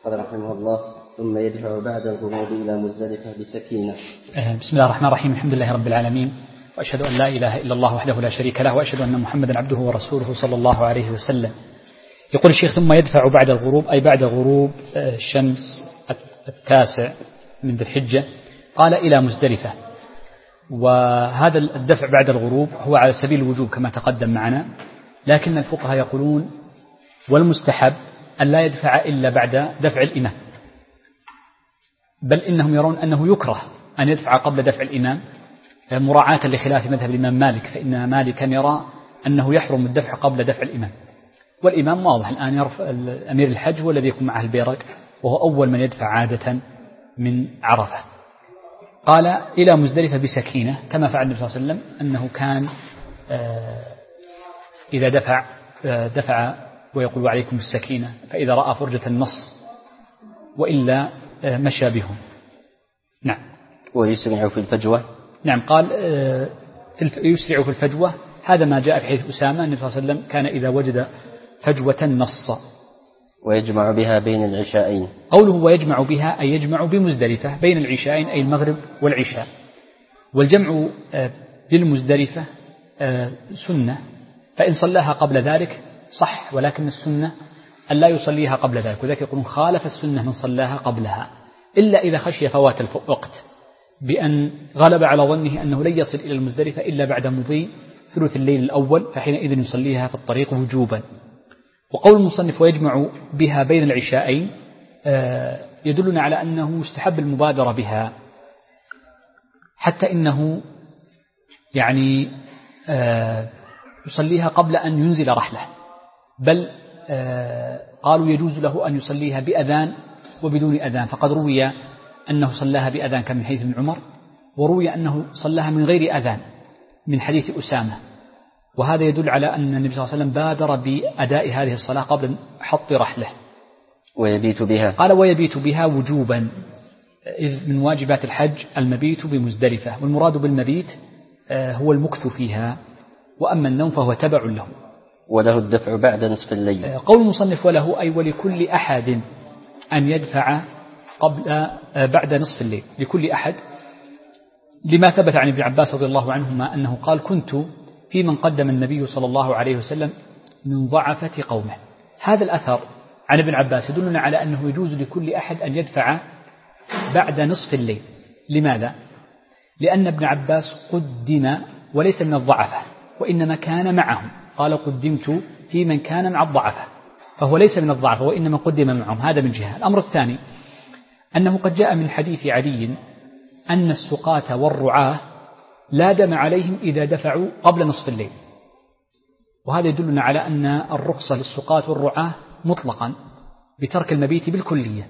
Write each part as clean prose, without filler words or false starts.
قال رحمه الله: ثم يدفع بعد الغروب إلى مزدلفة بسكينة. بسم الله الرحمن الرحيم. الحمد لله رب العالمين، وأشهد أن لا إله إلا الله وحده لا شريك له، وأشهد أن محمدا عبده ورسوله صلى الله عليه وسلم. يقول الشيخ: ثم يدفع بعد الغروب، أي بعد غروب الشمس 9 من ذي الحجة، قال إلى مزدلفة. وهذا الدفع بعد الغروب هو على سبيل الوجوب كما تقدم معنا، لكن الفقهاء يقولون والمستحب أن لا يدفع إلا بعد دفع الإمام، بل إنهم يرون أنه يكره أن يدفع قبل دفع الإمام، مراعاة لخلاف مذهب الإمام مالك، فإن مالكا يرى أنه يحرم الدفع قبل دفع الإمام. والإمام واضح الآن يرفع أمير الحج هو الذي يكون معه البيرق، وهو أول من يدفع عادة من عرفة. قال إلى مزدلفة بسكينة، كما فعل النبي صلى الله عليه وسلم، أنه كان إذا دفع ويقول: وعليكم السكينة، فإذا رأى فرجة النص، وإلا مشى بهم. نعم. ويسرع في الفجوة. نعم، قال يسرع في الفجوة، هذا ما جاء في حديث أسامة. النبي صلى الله عليه وسلم كان إذا وجد فجوة نص. ويجمع بها بين العشاءين. قوله ويجمع بها أي يجمع بمزدلفة بين العشاءين، أي المغرب والعشاء. والجمع بالمزدلفة سنة، فإن صلاها قبل ذلك صح، ولكن السنة أن لا يصليها قبل ذلك، وذلك يقولون خالف السنة من صلاها قبلها، إلا إذا خشي فوات الوقت بأن غلب على ظنه أنه لن يصل إلى المزدلفة إلا بعد مضي ثلث الليل الأول، فحينئذ يصليها في الطريق وجوبا. وقول المصنف ويجمع بها بين العشاءين يدلنا على أنه يستحب المبادرة بها، حتى إنه يعني يصليها قبل أن ينزل رحله، بل قالوا يجوز له أن يصليها بأذان وبدون أذان، فقد روي أنه صلاها بأذان كان من حديث ابن عمر، وروي أنه صلاها من غير أذان من حديث أسامة. وهذا يدل على أن النبي صلى الله عليه وسلم بادر بأداء هذه الصلاة قبل حط رحله. ويبيت بها، قال ويبيت بها وجوبا، إذ من واجبات الحج المبيت بمزدلفة، والمراد بالمبيت هو المكث فيها، وأما النوم فهو تبع له. وله الدفع بعد نصف الليل. قول المصنف وله أي ولكل أحد أن يدفع بعد نصف الليل، لكل أحد، لما ثبت عن ابن عباس رضي الله عنهما أنه قال: كنت في من قدم النبي صلى الله عليه وسلم من ضعفة قومه. هذا الأثر عن ابن عباس يدلنا على أنه يجوز لكل أحد أن يدفع بعد نصف الليل. لماذا؟ لأن ابن عباس قدم وليس من الضعفة، وإنما كان معهم، قال: قدمت في من كان مع الضعفة، فهو ليس من الضعفة وإنما قدم معهم. هذا من جهة. الأمر الثاني أنه قد جاء من حديث علي أن السقاة والرعاة لا دم عليهم إذا دفعوا قبل نصف الليل، وهذا يدلنا على أن الرخصة للسقاة والرعاة مطلقا بترك المبيت بالكلية،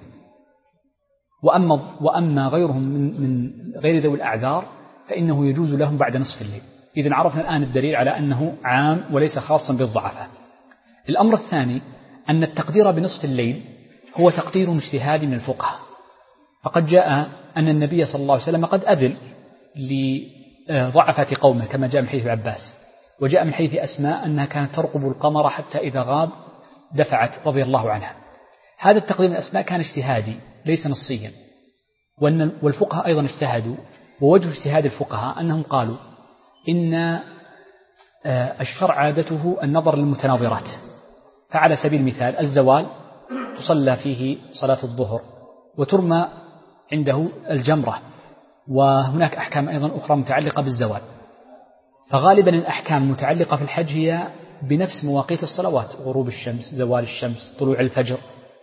وأما غيرهم من غير ذوي الأعذار فإنه يجوز لهم بعد نصف الليل. إذن عرفنا الآن الدليل على أنه عام وليس خاصا بالضعفاء. الأمر الثاني أن التقدير بنصف الليل هو تقدير اجتهادي من الفقهاء، فقد جاء أن النبي صلى الله عليه وسلم قد أذن لضعفة قومه كما جاء من حديث عباس، وجاء من حديث أسماء أنها كانت ترقب القمر حتى إذا غاب دفعت رضي الله عنها. هذا التقدير من أسماء كان اجتهادي ليس نصيا، والفقهاء أيضا اجتهدوا. ووجه اجتهاد الفقهاء أنهم قالوا إن الشرع عادته النظر للمتناظرات، فعلى سبيل المثال الزوال تصلى فيه صلاة الظهر وترمى عنده الجمرة، وهناك أحكام أيضا أخرى متعلقة بالزوال، فغالبا الأحكام المتعلقة في الحج هي بنفس مواقيت الصلوات: غروب الشمس، زوال الشمس، طلوع الفجر،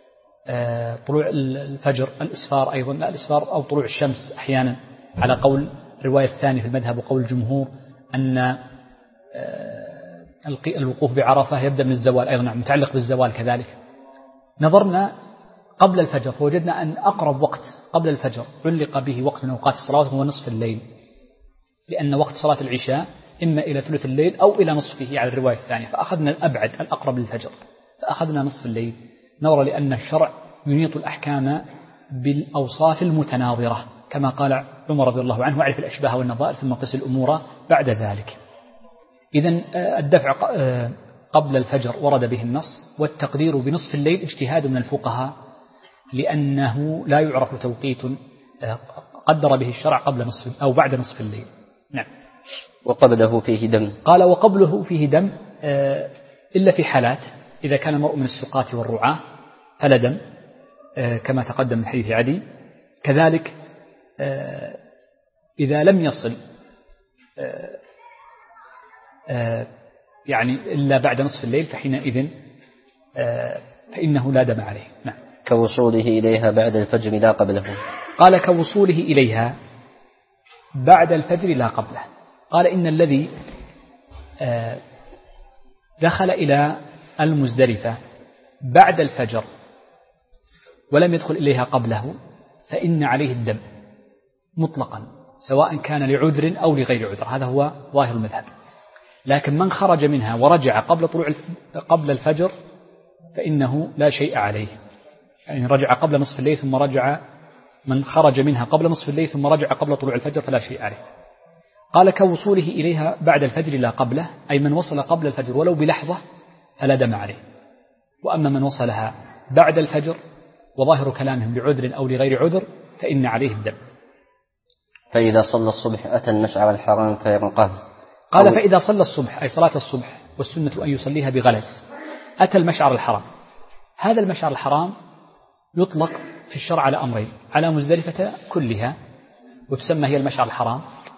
الإسفار أيضا، لا الإسفار أو طلوع الشمس أحيانا على قول الرواية الثانية في المذهب وقول الجمهور أن الوقوف بعرفة يبدأ من الزوال أيضا، متعلق بالزوال كذلك. نظرنا قبل الفجر فوجدنا أن أقرب وقت قبل الفجر علق به وقت من أوقات الصلاة هو نصف الليل، لأن وقت صلاة العشاء إما إلى ثلث الليل أو إلى نصفه على الرواية الثانية، فأخذنا الأبعد الأقرب للفجر فأخذنا نصف الليل، نظرا لأن الشرع ينيط الأحكام بالأوصاف المتناظرة كما قال عمر رضي الله عنه: واعرف الأشباه والنظائر ثم قس الأمور بعد ذلك. إذن الدفع قبل الفجر ورد به النص، والتقدير بنصف الليل اجتهاد من الفقهاء لأنه لا يعرف توقيت قدر به الشرع قبل نصف أو بعد نصف الليل. نعم. وقبله فيه دم. قال وقبله فيه دم إلا في حالات إذا كان المرء من السقاة والرعاة فلا دم كما تقدم من حديث عدي. كذلك إذا لم يصل يعني إلا بعد نصف الليل فحينئذ فإنه لا دم عليه. نعم. كوصوله إليها بعد الفجر لا قبله. قال كوصوله إليها بعد الفجر لا قبله. قال إن الذي دخل إلى المزدلفة بعد الفجر ولم يدخل إليها قبله فإن عليه الدم مطلقا سواء كان لعذر أو لغير عذر. هذا هو ظاهر المذهب. لكن من خرج منها ورجع قبل الفجر فإنه لا شيء عليه. يعني رجع قبل نصف الليل ثم رجع، من خرج منها قبل نصف الليل ثم رجع قبل طلوع الفجر فلا شيء عليه. قال كوصوله إليها بعد الفجر لا قبله، أي من وصل قبل الفجر ولو بلحظة فلا دم عليه. وأما من وصلها بعد الفجر وظاهر كلامهم لعذر أو لغير عذر فإن عليه الدم. فإذا صلى الصبح أتى المشعر الحرام فيرقاه. قال فإذا صلى الصبح أي صلاة الصبح والسنة أن يصليها بغلس أتى المشعر الحرام. هذا المشعر الحرام يطلق في الشرع على أمرين: على مزدلفة كلها وتسمى هي المشعر الحرام،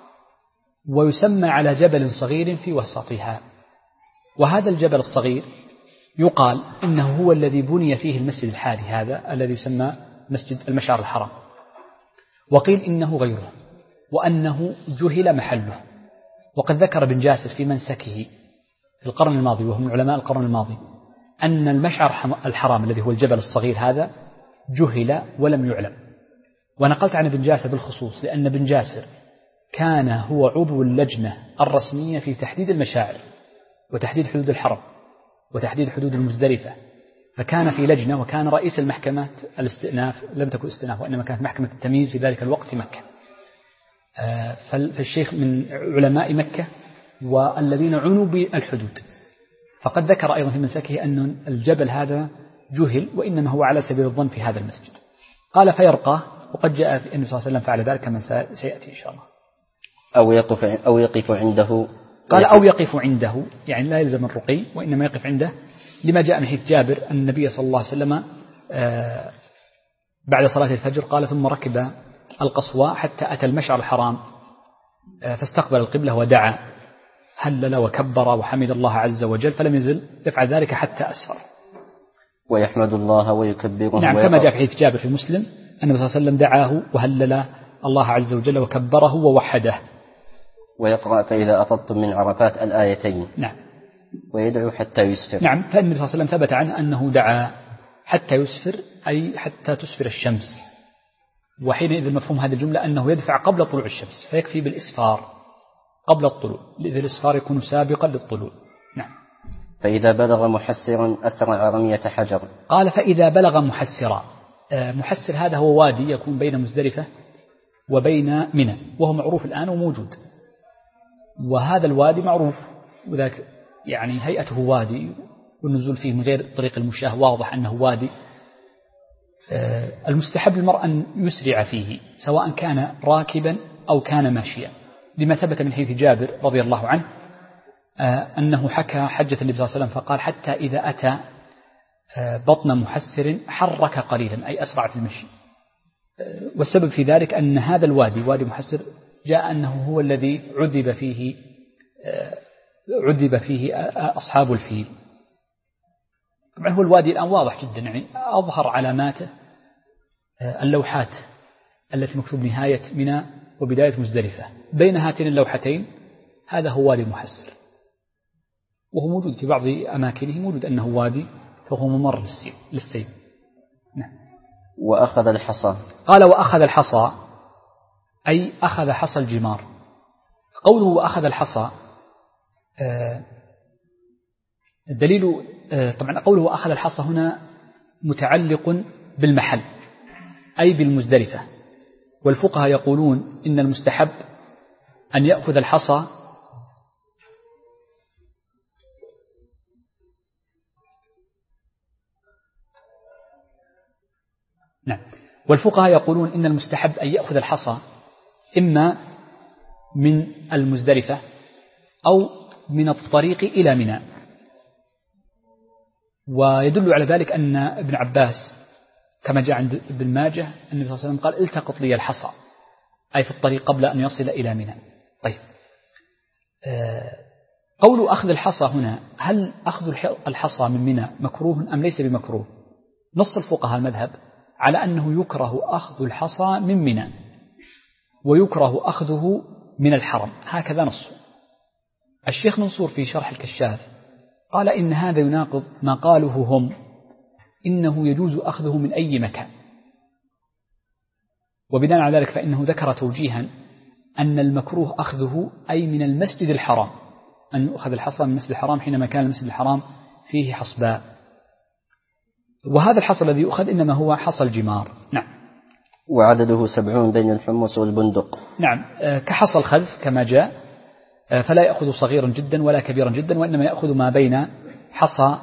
ويسمى على جبل صغير في وسطها. وهذا الجبل الصغير يقال إنه هو الذي بني فيه المسجد الحالي هذا الذي يسمى مسجد المشعر الحرام، وقيل إنه غيره وأنه جهل محله. وقد ذكر ابن جاسر في منسكه في القرن الماضي وهو من علماء القرن الماضي أن المشعر الحرام الذي هو الجبل الصغير هذا جهل ولم يعلم. ونقلت عن ابن جاسر بالخصوص لأن ابن جاسر كان هو عضو اللجنة الرسمية في تحديد المشاعر وتحديد حدود الحرم وتحديد حدود المزدلفة، فكان في لجنة وكان رئيس المحكمة الاستئناف، لم تكن استئناف وإنما كانت محكمة التمييز في ذلك الوقت في مكة. فالشيخ من علماء مكة والذين عنوا بالحدود، فقد ذكر أيضا في منسكه أن الجبل هذا جهل وإنما هو على سبيل الظن في هذا المسجد. قال فيرقاه، وقد جاء في النبي صلى الله عليه وسلم فعل ذلك كما سيأتي إن شاء الله. أو يقف عنده. قال أو يقف عنده، يعني لا يلزم الرقي وإنما يقف عنده، لما جاء من حديث جابر أن النبي صلى الله عليه وسلم بعد صلاة الفجر قال ثم ركب القصواء حتى أتى المشعر الحرام فاستقبل القبلة ودعا هلل وكبر وحمد الله عز وجل، فلم يزل يفعل ذلك حتى أسفر. ويحمد الله ويكبره. نعم، كما جاء في حديث جابر في مسلم أن النبي صلى الله عليه وسلم دعاه وهلل الله عز وجل وكبره ووحده. ويقرأ فإذا أفضتم من عرفات الآيتين. نعم. ويدعو حتى يسفر. نعم، فالنبي صلى الله عليه وسلم ثبت عنه أنه دعا حتى يسفر، أي حتى تسفر الشمس. وحينئذ مفهوم هذه الجملة أنه يدفع قبل طلوع الشمس، فيكفي بالإسفار قبل الطلوع، لذي الإسفار يكون سابقا للطلوع. نعم. فإذا بلغ محسرا أسرع رمية حجر. قال فإذا بلغ محسرا. محسر هذا هو وادي يكون بين مزدلفة وبين منى، وهو معروف الآن وموجود. وهذا الوادي معروف وذاك يعني هيئته وادي، والنزول فيه من غير طريق المشاه واضح أنه وادي. المستحب للمرء أن يسرع فيه سواء كان راكبا أو كان ماشيا، لما ثبت من حديث جابر رضي الله عنه أنه حكى حجة النبي صلى الله عليه وسلم فقال حتى إذا أتى بطن محسر حرك قليلا، أي أسرع في المشي. والسبب في ذلك أن هذا الوادي وادي محسر جاء أنه هو الذي عذب فيه أصحاب الفيل. طبعا هو الوادي الآن واضح جدا، يعني أظهر علاماته اللوحات التي مكتوب نهاية منى وبداية مزدلفة، بين هاتين اللوحتين هذا هو وادي محسر، وهو موجود في بعض أماكنه موجود أنه وادي، فهو ممر للسيل. نعم. وأخذ الحصى. قال وأخذ الحصى أي أخذ حصى الجمار. قوله وأخذ الحصى الدليل طبعا قوله وأخذ الحصى هنا متعلق بالمحل أي بالمزدلفة، والفقهاء يقولون إن المستحب أن يأخذ الحصى نعم. والفقهاء يقولون إن المستحب أن يأخذ الحصى إما من المزدلفة أو من الطريق إلى منى. ويدل على ذلك أن ابن عباس كما جاء عند ابن ماجه النبي صلى الله عليه وسلم قال التقط لي الحصى، أي في الطريق قبل أن يصل إلى منى. طيب، قول أخذ الحصى هنا، هل أخذ الحصى من منى مكروه أم ليس بمكروه؟ نص الفقهاء المذهب على أنه يكره أخذ الحصى من منى ويكره أخذه من الحرم، هكذا نص. الشيخ منصور في شرح الكشاف قال إن هذا يناقض ما قاله هم، إنه يجوز أخذه من أي مكان. وبناء على ذلك فإنه ذكر توجيها أن المكروه أخذه أي من المسجد الحرام، أن يؤخذ الحصى من المسجد الحرام حينما كان المسجد الحرام فيه حصباء. وهذا الحصى الذي يؤخذ إنما هو حصى الجمار. نعم. وعدده 70 بين الحمص والبندق. نعم، كحصى الخذف كما جاء، فلا يأخذ صغيرا جدا ولا كبيرا جدا، وإنما يأخذ ما بين حصى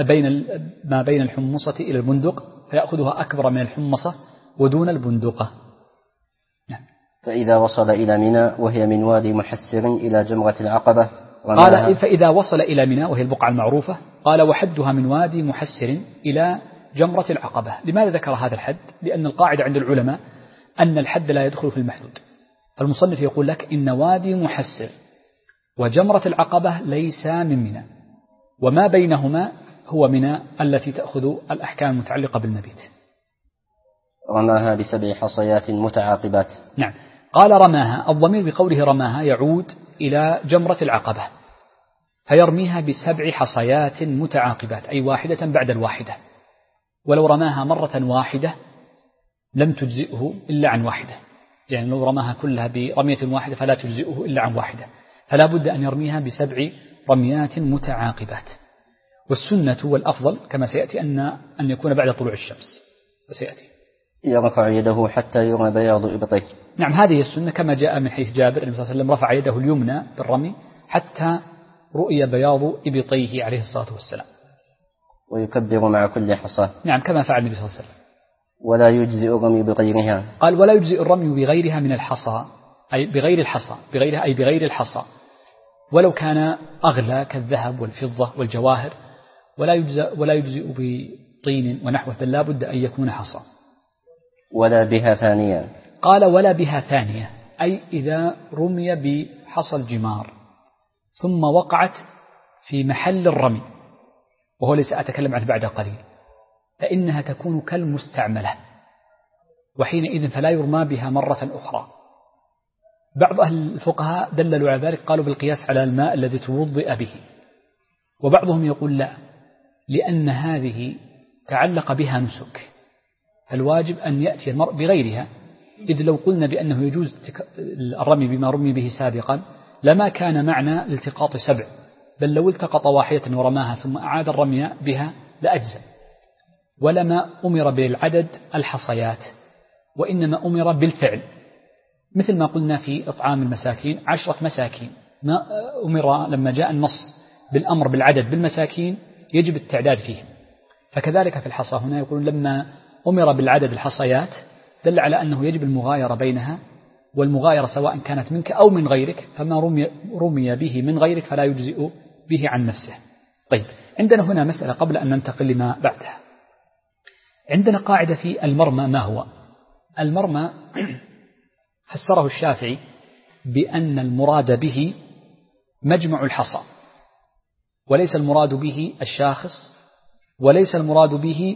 ما بين الحمصة إلى البندق، فيأخذها أكبر من الحمصة ودون البندقة. نعم. فإذا وصل إلى منى وهي من وادي محسر إلى جمرة العقبة قال فإذا وصل إلى منى وهي البقعة المعروفة، قال وحدها من وادي محسر إلى جمرة العقبة. لماذا ذكر هذا الحد؟ لأن القاعدة عند العلماء أن الحد لا يدخل في المحدود. فالمصنف يقول لك إن وادي محسر وجمرة العقبة ليس من منى، وما بينهما هو منى التي تأخذ الأحكام المتعلقة بالمبيت. رماها ب7 حصيات متعاقبات. نعم. قال رماها، الضمير بقوله رماها يعود إلى جمرة العقبة، فيرميها ب7 حصيات متعاقبات، أي واحدة بعد الواحدة. ولو رماها مرة واحدة لم تجزئه إلا عن واحدة، يعني لو رماها كلها برمية واحدة فلا تجزئه إلا عن واحدة، فلا بد أن يرميها ب7 رميات متعاقبات. والسنة والأفضل كما سيأتي أن يكون بعد طلوع الشمس، وسيأتي يرفع يده حتى يرى بياض إبطيه. نعم، هذه السنة كما جاء من حديث جابر النبي صلى الله عليه وسلم رفع يده اليمنى بالرمي حتى رؤي بياض إبطيه عليه الصلاة والسلام. ويكبر مع كل حصاة. نعم، كما فعل النبي صلى الله عليه وسلم. ولا يجزئ الرمي بغيرها. قال ولا يجزئ الرمي بغيرها من الحصى، أي بغير الحصى، بغيرها أي بغير الحصى، ولو كان أغلى كالذهب والفضة والجواهر، ولا يجزئ بطين ونحوه، بل لا بد أن يكون حصى. ولا بها ثانية. قال ولا بها ثانية، أي إذا رمي بحصى الجمار ثم وقعت في محل الرمي، وهو ليس أتكلم عنه بعد قليل، فإنها تكون كالمستعملة، وحينئذ فلا يرمى بها مرة أخرى. بعض أهل الفقهاء دللوا على ذلك، قالوا بالقياس على الماء الذي توضئ به، وبعضهم يقول لا، لأن هذه تعلق بها نسك، فالواجب أن يأتي المرء بغيرها، إذ لو قلنا بأنه يجوز الرمي بما رمي به سابقا لما كان معنى الالتقاط 7، بل لو التقط واحدة ورماها ثم أعاد الرمي بها لأجزى، ولما أمر بالعدد الحصيات، وإنما أمر بالفعل، مثل ما قلنا في إطعام المساكين 10 مساكين، ما أمر لما جاء النص بالأمر بالعدد بالمساكين يجب التعداد فيه. فكذلك في الحصى هنا يقولون لما أمر بالعدد الحصيات دل على أنه يجب المغايرة بينها، والمغايرة سواء كانت منك أو من غيرك، فما رمي به من غيرك فلا يجزئ به عن نفسه. طيب، عندنا هنا مسألة قبل أن ننتقل لما بعدها. عندنا قاعدة في المرمى. ما هو المرمى؟ فسره الشافعي بأن المراد به مجمع الحصى، وليس المراد به الشاخص، وليس المراد به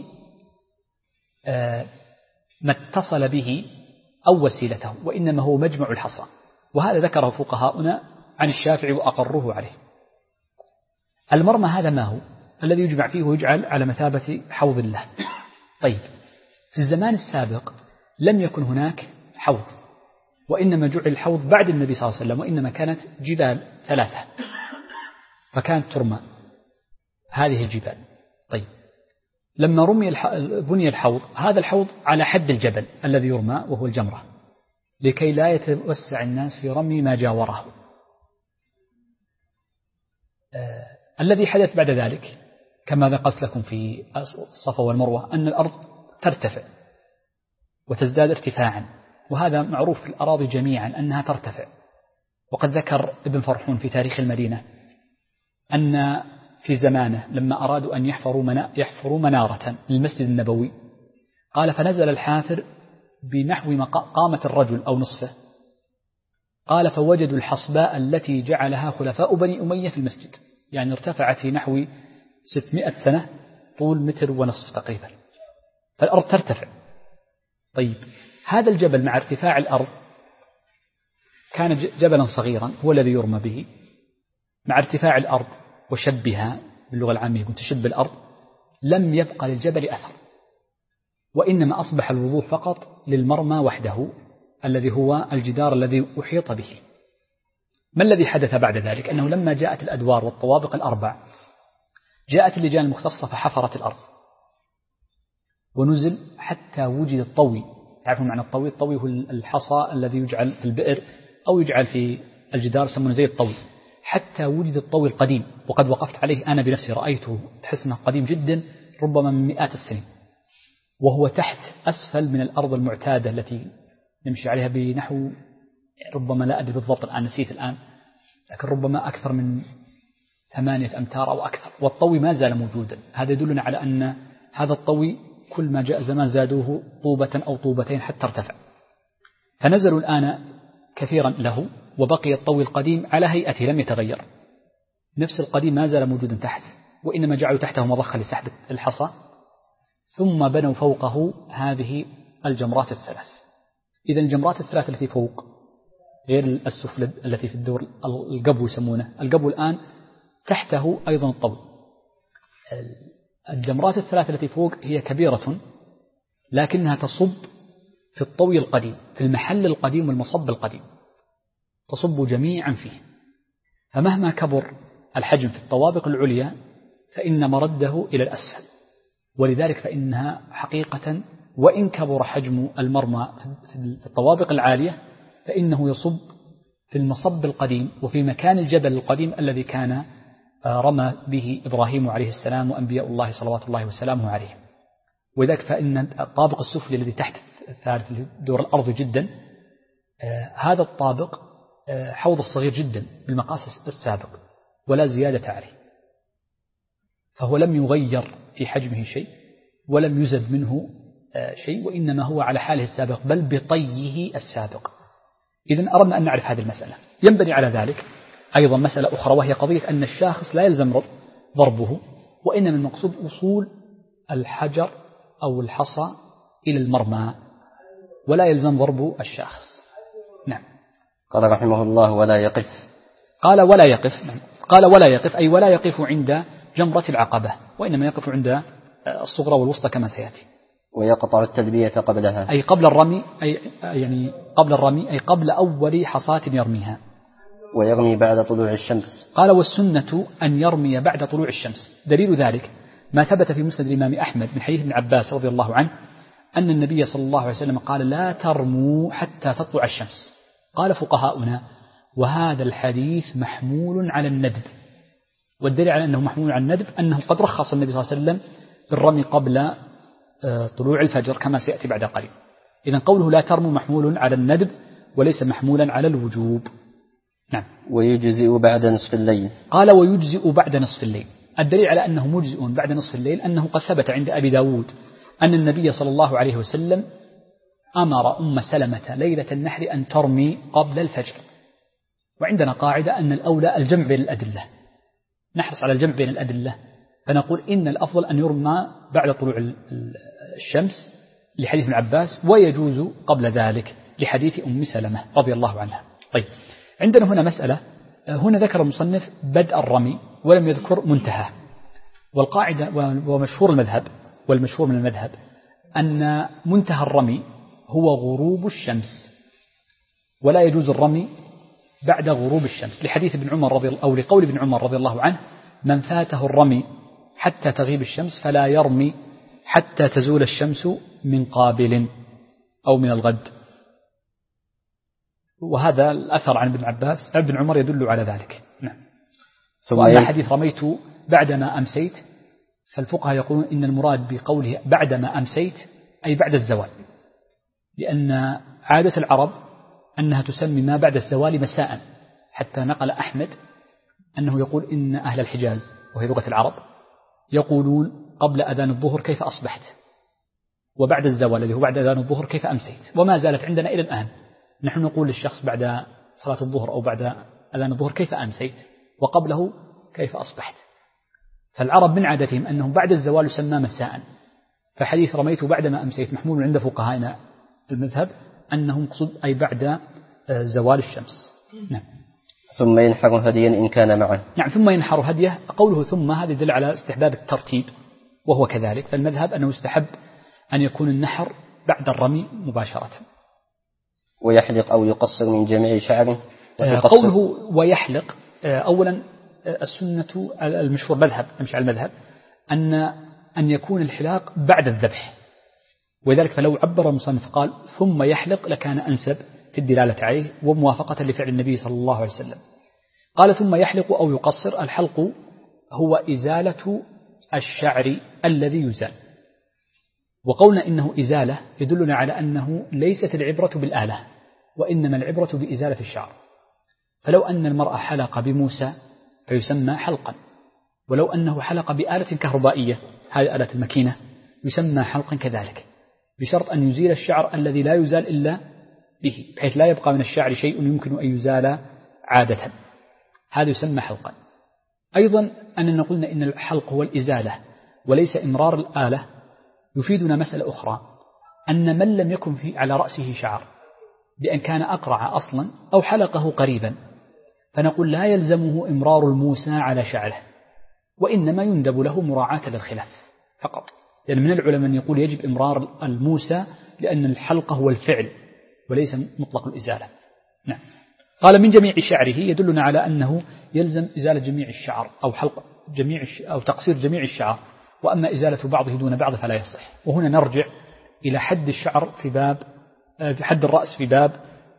ما اتصل به أو وسيلته، وإنما هو مجمع الحصى. وهذا ذكره فقهاؤنا عن الشافعي وأقروه عليه. المرمى هذا ما هو؟ الذي يجمع فيه ويجعل على مثابة حوض له. طيب، في الزمان السابق لم يكن هناك حوض، وإنما جعل الحوض بعد النبي صلى الله عليه وسلم، وإنما كانت جبال 3 فكانت ترمى هذه الجبال. طيب، لما بني الحوض، هذا الحوض على حد الجبل الذي يرمى وهو الجمرة، لكي لا يتوسع الناس في رمي ما جاوره. الذي حدث بعد ذلك كما ذكرت لكم في الصفا والمروة أن الأرض ترتفع، وتزداد ارتفاعا، وهذا معروف في الأراضي جميعا أنها ترتفع. وقد ذكر ابن فرحون في تاريخ المدينة أن في زمانه لما أرادوا أن يحفروا منارة للمسجد النبوي، قال فنزل الحافر بنحو قامة الرجل أو نصفه، قال فوجدوا الحصباء التي جعلها خلفاء بني أمية في المسجد، يعني ارتفعت في نحو 600 سنة، طول 1.5 متر تقريبا، فالأرض ترتفع. طيب هذا الجبل مع ارتفاع الأرض كان جبلا صغيرا هو الذي يرمى به، مع ارتفاع الأرض وشبها باللغة العامية يقول تشب الأرض، لم يبقى للجبل أثر، وإنما أصبح الوضوح فقط للمرمى وحده الذي هو الجدار الذي أحيط به. ما الذي حدث بعد ذلك؟ أنه لما جاءت الأدوار والطوابق الأربع جاءت اللجان المختصة فحفرت الأرض ونزل حتى وجد الطوي. تعرفون معنى الطوي؟ الطوي هو الحصى الذي يجعل في البئر أو يجعل في الجدار، يسمونه زي الطوي. حتى وجد الطوي القديم، وقد وقفت عليه أنا بنفسي رأيته، تحس أنه قديم جدا ربما من مئات السنين، وهو تحت أسفل من الأرض المعتادة التي نمشي عليها بنحو ربما لا أدري بالضبط الآن، نسيت الآن، لكن ربما أكثر من 8 أمتار أو أكثر، والطوي ما زال موجودا. هذا يدلنا على أن هذا الطوي كل ما جاء زمان زادوه طوبة أو طوبتين حتى ارتفع، فنزلوا الآن كثيرا له، وبقي الطوي القديم على هيئته لم يتغير، نفس القديم ما زال موجودا تحت، وإنما جعلوا تحته مضخة لسحب الحصى، ثم بنوا فوقه هذه الجمرات الثلاث. إذا الجمرات الثلاث التي فوق غير السفلى التي في الدور القبو يسمونه، القبو الآن تحته أيضا الطوي. الجمرات الثلاث التي فوق هي كبيرة لكنها تصب في الطوي القديم، في المحل القديم والمصب القديم، تصب جميعا فيه، فمهما كبر الحجم في الطوابق العليا فإن مرده إلى الأسفل، ولذلك فإنها حقيقة وإن كبر حجم المرمى في الطوابق العالية فإنه يصب في المصب القديم وفي مكان الجبل القديم الذي كان رمى به إبراهيم عليه السلام وأنبياء الله صلوات الله وسلامه عليه. وذلك فإن الطابق السفلي الذي تحت الثالث دور الأرض جدا، هذا الطابق حوض الصغير جدا بالمقاس السابق ولا زيادة عليه، فهو لم يغير في حجمه شيء ولم يزد منه شيء، وإنما هو على حاله السابق بل بطيه السابق. إذن أردنا أن نعرف هذه المسألة. ينبني على ذلك أيضا مسألة أخرى، وهي قضية أن الشاخص لا يلزم ضربه، وإنما المقصود وصول الحجر أو الحصى إلى المرمى، ولا يلزم ضرب الشاخص. نعم. قال رحمه الله ولا يقف. قال ولا يقف، نعم. قال ولا يقف أي ولا يقف عند جمرة العقبة، وإنما يقف عند الصغرى والوسطى كما سيأتي. ويقطع التلبية قبلها، أي قبل الرمي، يعني قبل الرمي أي قبل أول حصاة يرميها. ويرمي بعد طلوع الشمس. قال والسنة أن يرمي بعد طلوع الشمس. دليل ذلك ما ثبت في مسند الإمام أحمد من حديث ابن عباس رضي الله عنه أن النبي صلى الله عليه وسلم قال لا ترموا حتى تطلع الشمس. قال فقهاؤنا وهذا الحديث محمول على الندب، والدليل على أنه محمول على الندب أنه قد رخص النبي صلى الله عليه وسلم بالرمي قبل طلوع الفجر كما سيأتي بعد قليل. إذن قوله لا ترموا محمول على الندب وليس محمولا على الوجوب. نعم. ويجزئ بعد نصف الليل. قال ويجزئ بعد نصف الليل. الدليل على أنه مجزئ بعد نصف الليل أنه قد ثبت عند أبي داود أن النبي صلى الله عليه وسلم أمر أم سلمة ليلة النحر أن ترمي قبل الفجر، وعندنا قاعدة أن الأولى الجمع بين الأدلة، نحرص على الجمع بين الأدلة، فنقول إن الأفضل أن يرمى بعد طلوع الشمس لحديث ابن عباس، ويجوز قبل ذلك لحديث أم سلمة رضي الله عنها. طيب عندنا هنا مسألة، هنا ذكر المصنف بدء الرمي ولم يذكر منتهى، والقاعدة ومشهور المذهب والمشهور من المذهب أن منتهى الرمي هو غروب الشمس، ولا يجوز الرمي بعد غروب الشمس لحديث ابن عمر أو لقول ابن عمر رضي الله عنه من فاته الرمي حتى تغيب الشمس فلا يرمي حتى تزول الشمس من قابل أو من الغد. وهذا الأثر عن ابن عباس ابن عمر يدل على ذلك. نعم. وأما حديث رميت بعدما أمسيت فالفقهاء يقولون إن المراد بقوله بعدما أمسيت أي بعد الزوال، لأن عادة العرب أنها تسمي ما بعد الزوال مساء، حتى نقل أحمد أنه يقول إن أهل الحجاز وهي لغة العرب يقولون قبل أذان الظهر كيف أصبحت، وبعد الزوال الذي هو بعد أذان الظهر كيف أمسيت، وما زالت عندنا إلى الآن نحن نقول للشخص بعد صلاة الظهر أو بعد أذان الظهر كيف أمسيت، وقبله كيف أصبحت. فالعرب من عادتهم أنهم بعد الزوال يسمى مساء، فحديث رميت بعدما أمسيت محمول عند فقهائنا المذهب أنه مقصود أي بعد زوال الشمس. نعم. ثم ينحر هديا إن كان معه. نعم، ثم ينحر هديه. قوله ثم هذا يدل على استحباب الترتيب، وهو كذلك، فالمذهب أنه يستحب أن يكون النحر بعد الرمي مباشرة. ويحلق أو يقصر من جميع شعره. قوله ويحلق، أولا السنة المشهور مذهب نمشي على المذهب أن يكون الحلاق بعد الذبح، ولذلك فلو عبر المصنف قال ثم يحلق لكان أنسب في الدلالة عليه وموافقة لفعل النبي صلى الله عليه وسلم. قال ثم يحلق أو يقصر. الحلق هو إزالة الشعر الذي يزال، وقولنا إنه إزالة يدلنا على أنه ليست العبرة بالآلة، وإنما العبرة بإزالة الشعر. فلو أن المرأة حلق بموسى فيسمى حلقا، ولو أنه حلق بآلة كهربائية هذه آلة المكينة يسمى حلقا كذلك، بشرط أن يزيل الشعر الذي لا يزال إلا به، بحيث لا يبقى من الشعر شيء يمكن أن يزال عادة، هذا يسمى حلقا. أيضا أننا قلنا إن الحلق هو الإزالة وليس إمرار الآلة، يفيدنا مسألة أخرى، أن من لم يكن على رأسه شعر بأن كان أقرع أصلا أو حلقه قريبا، فنقول لا يلزمه إمرار الموسى على شعره، وإنما يندب له مراعاة للخلاف فقط، لأن من العلماء من يقول يجب إمرار الموسى لأن الحلق هو الفعل وليس مطلق الإزالة. نعم. قال من جميع شعره يدلنا على أنه يلزم إزالة جميع الشعر أو حلق جميع أو تقصير جميع الشعر، وأما إزالة بعضه دون بعض فلا يصح. وهنا نرجع إلى حد الشعر في باب حد الرأس في باب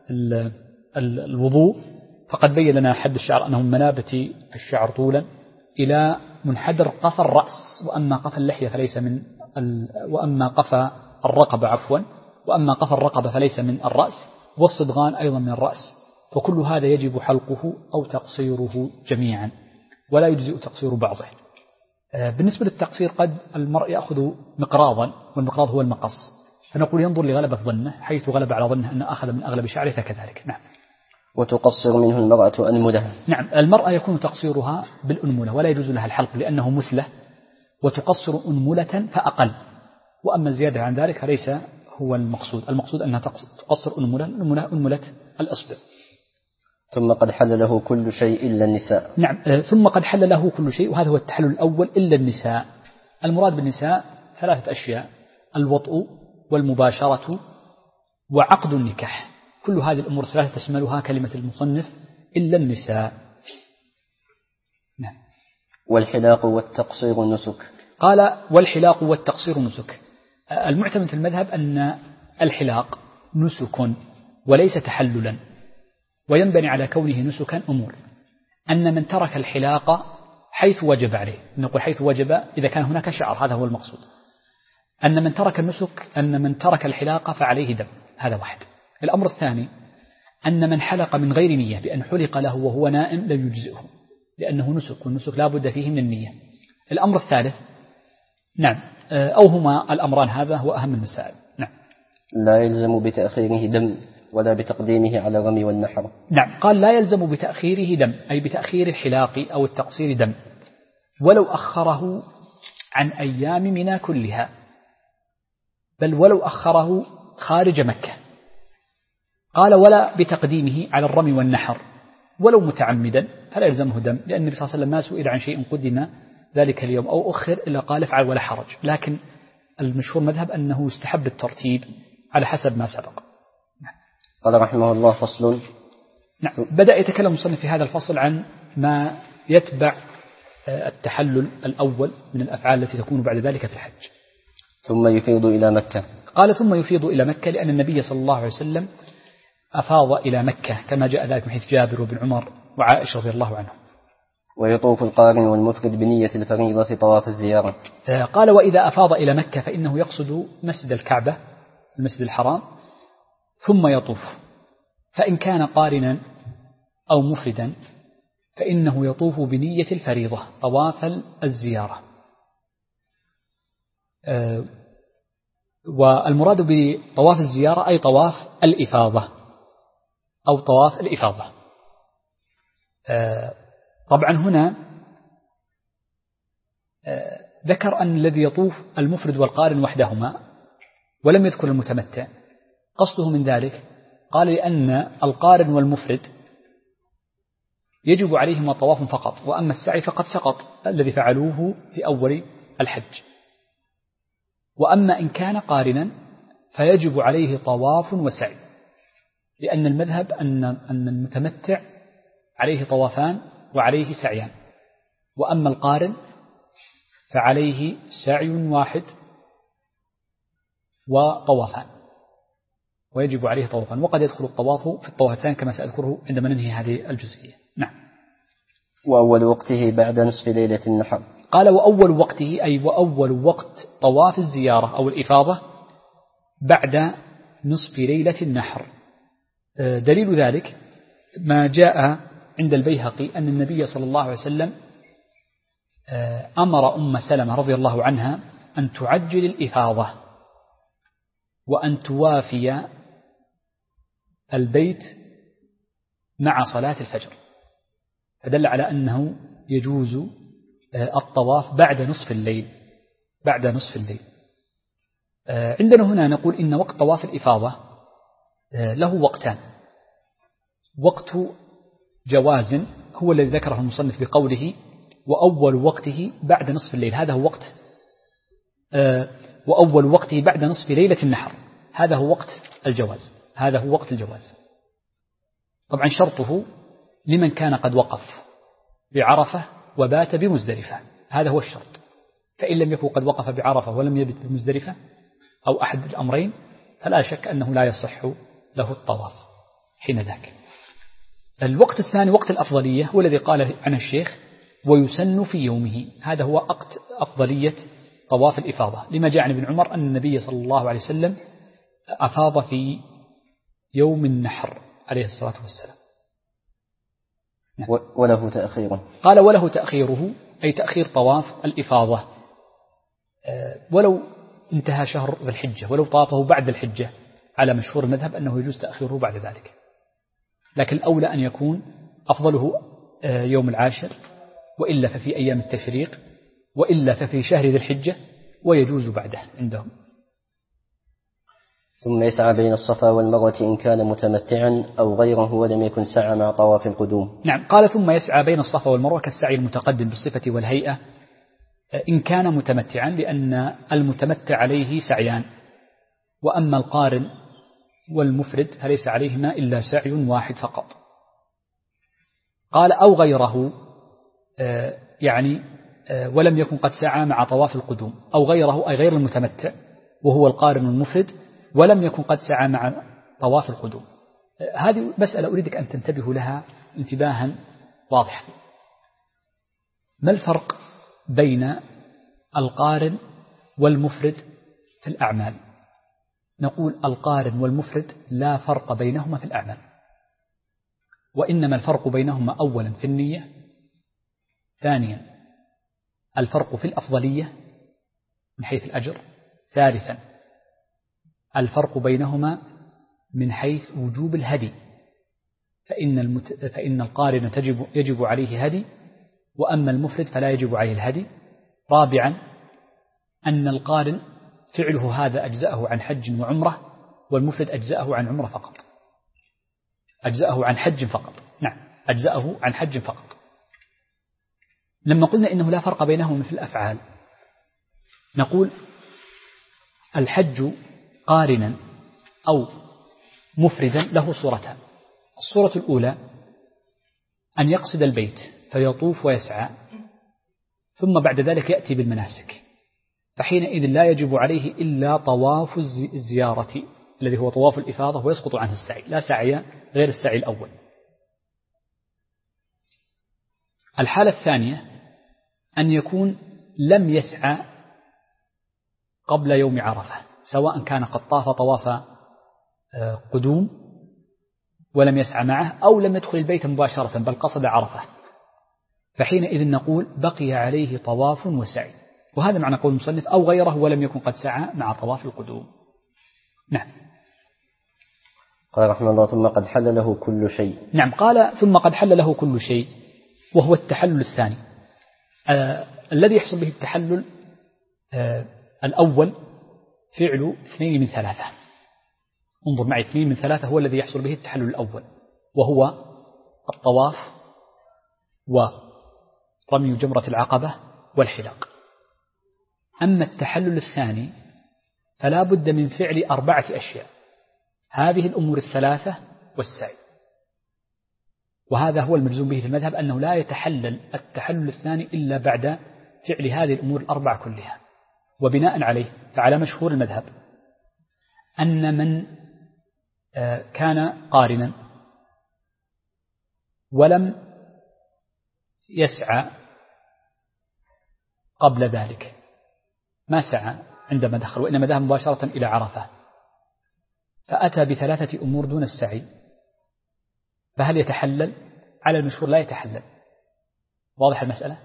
الوضوء، فقد بين لنا حد الشعر أنه من منابت الشعر طولا إلى منحدر قفا الرأس، وأما قفا اللحية فليس من وأما قفا الرقبة عفوا وأما قفا الرقبة فليس من الرأس، والصدغان أيضا من الرأس، فكل هذا يجب حلقه أو تقصيره جميعا، ولا يجزئ تقصير بعضه. بالنسبة للتقصير قد المرء يأخذ مقراضا، والمقراض هو المقص، فنقول ينظر لغلبة ظنه، حيث غلب على ظنه أن أخذ من أغلب شعره فكذلك. نعم. وتقصر منه المرأة أنملها. نعم، المرأة يكون تقصيرها بالأنملة، ولا يجوز لها الحلق لأنه مثلة، وتقصر أنملة فأقل، وأما الزيادة عن ذلك فليس هو المقصود أنها تقصر أنملة الأصبع. ثم قد حل له كل شيء إلا النساء. نعم، ثم قد حل له كل شيء، وهذا هو التحلل الأول إلا النساء. المراد بالنساء ثلاثة أشياء: الوطء والمباشرة وعقد النكاح، كل هذه الأمور الثلاثة تشملها كلمة المصنف إلا النساء. نعم. والحلاق والتقصير نسك. قال والحلاق والتقصير نسك. المعتمد في المذهب أن الحلاق نسك وليس تحللا، وينبني على كونه نسكا أمور: أن من ترك الحلاق حيث وجب عليه، نقول حيث وجب إذا كان هناك شعر، هذا هو المقصود. أن من ترك النسك، أن من ترك الحلاق فعليه دم، هذا واحد. الأمر الثاني أن من حلق من غير نية بأن حلق له وهو نائم لم يجزئه، لأنه نسك، والنسك لا بد فيه من النية. الأمر الثالث نعم أو هما الأمران، هذا هو أهم المسائل. نعم. لا يلزم بتأخيره دم ولا بتقديمه على الرمي والنحر. نعم، قال لا يلزم بتأخيره دم، أي بتأخير الحلاق أو التقصير دم، ولو أخره عن أيام منى كلها، بل ولو أخره خارج مكة. قال ولا بتقديمه على الرمي والنحر، ولو متعمدا فلا يلزمه دم، لأن النبي صلى الله عليه وسلم ما سئل عن شيء قدم ذلك اليوم أو أخر إلا قال افعل ولا حرج، لكن المشهور مذهب أنه يستحب الترتيب على حسب ما سبق. قال رحمه الله: فصل. نعم، بدأ يتكلم المصنف في هذا الفصل عن ما يتبع التحلل الأول من الأفعال التي تكون بعد ذلك في الحج. ثم يفيض إلى مكة. قال ثم يفيض إلى مكة، لأن النبي صلى الله عليه وسلم أفاض إلى مكة كما جاء ذلك من حيث جابر وابن عمر وعائشة رضي الله عنهم. ويطوف القارن والمفرد بنية الفريضة طواف الزيارة. قال وإذا أفاض إلى مكة فإنه يقصد مسجد الكعبة المسجد الحرام، ثم يطوف. فإن كان قارنا أو مفردا فإنه يطوف بنية الفريضة طواف الزيارة. والمراد بطواف الزيارة أي طواف الإفاضة أو طواف الإفاضة. طبعا هنا ذكر أن الذي يطوف المفرد والقارن وحدهما ولم يذكر المتمتع. قصده من ذلك قال لأن القارن والمفرد يجب عليهما طواف فقط، وأما السعي فقد سقط الذي فعلوه في أول الحج. وأما إن كان قارنا فيجب عليه طواف وسعي، لأن المذهب أن المتمتع عليه طوافان وعليه سعيان، وأما القارن فعليه سعي واحد وطوافان، ويجب عليه طوافان، وقد يدخل الطواف في الطوافان كما سأذكره عندما ننهي هذه الجزئية. نعم. وأول وقته بعد نصف ليلة النحر. قال وأول وقته أي وأول وقت طواف الزيارة أو الإفاضة بعد نصف ليلة النحر. دليل ذلك ما جاء عند البيهقي أن النبي صلى الله عليه وسلم أمر أم سلمة رضي الله عنها أن تعجل الإفاضة وأن توافي البيت مع صلاة الفجر، فدل على أنه يجوز الطواف بعد نصف الليل. عندنا هنا نقول إن وقت طواف الإفاضة له وقتان. وقت جواز هو الذي ذكره المصنف بقوله وأول وقته بعد نصف الليل، هذا هو وقت وأول وقته بعد نصف ليلة النحر، هذا هو وقت الجواز. طبعا شرطه لمن كان قد وقف بعرفة وبات بمزدلفة، هذا هو الشرط. فإن لم يكن قد وقف بعرفة ولم يبت بمزدلفة أو أحد الأمرين فلا شك أنه لا يصح له الطواف حين ذاك. الوقت الثاني وقت الأفضلية هو الذي قال عنه الشيخ ويسن في يومه، هذا هو وقت أفضلية طواف الإفاضة، لما جاء عن ابن عمر أن النبي صلى الله عليه وسلم أفاض في يوم النحر عليه الصلاة والسلام. وله تأخيره. قال وله تأخيره أي تأخير طواف الإفاضة ولو انتهى شهر ذي الحجة، ولو طافه بعد الحجة، على مشهور المذهب أنه يجوز تأخيره بعد ذلك، لكن الأولى أن يكون أفضله يوم العاشر، وإلا ففي أيام التشريق، وإلا ففي شهر ذي الحجة، ويجوز بعده عندهم. ثم يسعى بين الصفا والمروة إن كان متمتعا أو غيره ولم يكن سعى مع طواف القدوم. نعم. قال ثم يسعى بين الصفا والمروة كالسعي المتقدم بالصفة والهيئة إن كان متمتعا، لأن المتمتع عليه سعيان، وأما القارن والمفرد فليس عليهما إلا سعي واحد فقط. قال أو غيره يعني ولم يكن قد سعى مع طواف القدوم، أو غيره أي غير المتمتع وهو القارن والمفرد ولم يكن قد سعى مع طواف القدوم. هذه مسألة أريدك أن تنتبهوا لها انتباها واضحا. ما الفرق بين القارن والمفرد في الأعمال؟ نقول القارن والمفرد لا فرق بينهما في الأعمال، وإنما الفرق بينهما أولا في النية، ثانيا الفرق في الأفضلية من حيث الأجر، ثالثا الفرق بينهما من حيث وجوب الهدي، فإن القارن يجب عليه هدي، وأما المفرد فلا يجب عليه الهدي. رابعا أن القارن فعله هذا أجزأه عن حج وعمرة، والمفرد أجزأه عن عمرة فقط، أجزأه عن حج فقط. نعم، أجزأه عن حج فقط. لما قلنا إنه لا فرق بينهما في الأفعال، نقول الحج قارنا أو مفردا له صورتان. الصورة الأولى أن يقصد البيت فيطوف ويسعى، ثم بعد ذلك يأتي بالمناسك، فحينئذ لا يجب عليه إلا طواف الزيارة الذي هو طواف الإفاضة، ويسقط عنه السعي، لا سعي غير السعي الأول. الحالة الثانية أن يكون لم قدوم ولم يسعى معه، أو لم يدخل البيت مباشرة بل قصد عرفة، فحينئذ نقول بقي عليه طواف وسعي. وهذا معنى قول المصنف أو غيره ولم يكن قد سعى مع طواف القدوم. نعم. قال رحمه الله ثم قد حل له كل شيء. نعم، قال ثم قد حل له كل شيء، وهو التحلل الثاني الذي يحصل به التحلل الأول فعل 2 من 3. انظر معي، 2 من 3 هو الذي يحصل به التحلل الأول، وهو الطواف ورمي جمرة العقبة والحلاق. أما التحلل الثاني فلا بد من فعل 4 أشياء، هذه الأمور 3 والسعي. وهذا هو المجزوم به في المذهب، أنه لا يتحلل التحلل الثاني إلا بعد فعل هذه الأمور 4 كلها. وبناء عليه فعلى مشهور المذهب أن من كان قارنا ولم يسعى قبل ذلك، ما سعى عندما دخل وإنما ذهب مباشرة إلى عرفة، فأتى ب3 أمور دون السعي، فهل يتحلل؟ على المشهور لا يتحلل. واضح المسألة؟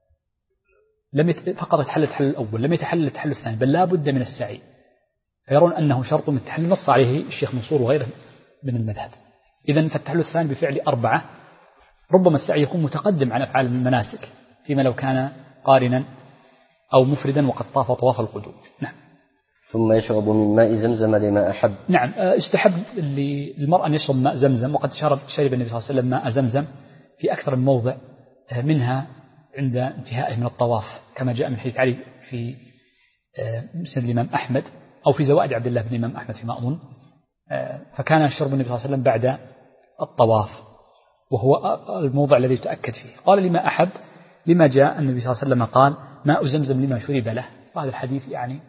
فقط يتحلل التحلل الأول، لم يتحلل التحلل الثاني، بل لا بد من السعي. فيرون أنه شرط من التحلل، نص عليه الشيخ منصور وغيره من المذهب. إذن فالتحلل الثاني بفعل 4، ربما السعي يكون متقدم عن أفعال المناسك، فيما لو كان قارنا أو مفردا وقد طاف طواف القدوم. نعم. ثم يشرب من ماء زمزم لما أحب. نعم، استحب للمرأة أن يشرب ماء زمزم، وقد شرب النبي صلى الله عليه وسلم ماء زمزم في أكثر من موضع، منها عند انتهائه من الطواف كما جاء من حديث علي في مسند الإمام أحمد، أو في زوائد عبد الله بن الإمام أحمد فيما أظن. فكان شرب النبي صلى الله عليه وسلم بعد الطواف، وهو الموضع الذي يتأكد فيه. قال لما أحب لما جاء النبي صلى الله عليه وسلم قال ماء زمزم لما شرب له. وهذا الحديث يعني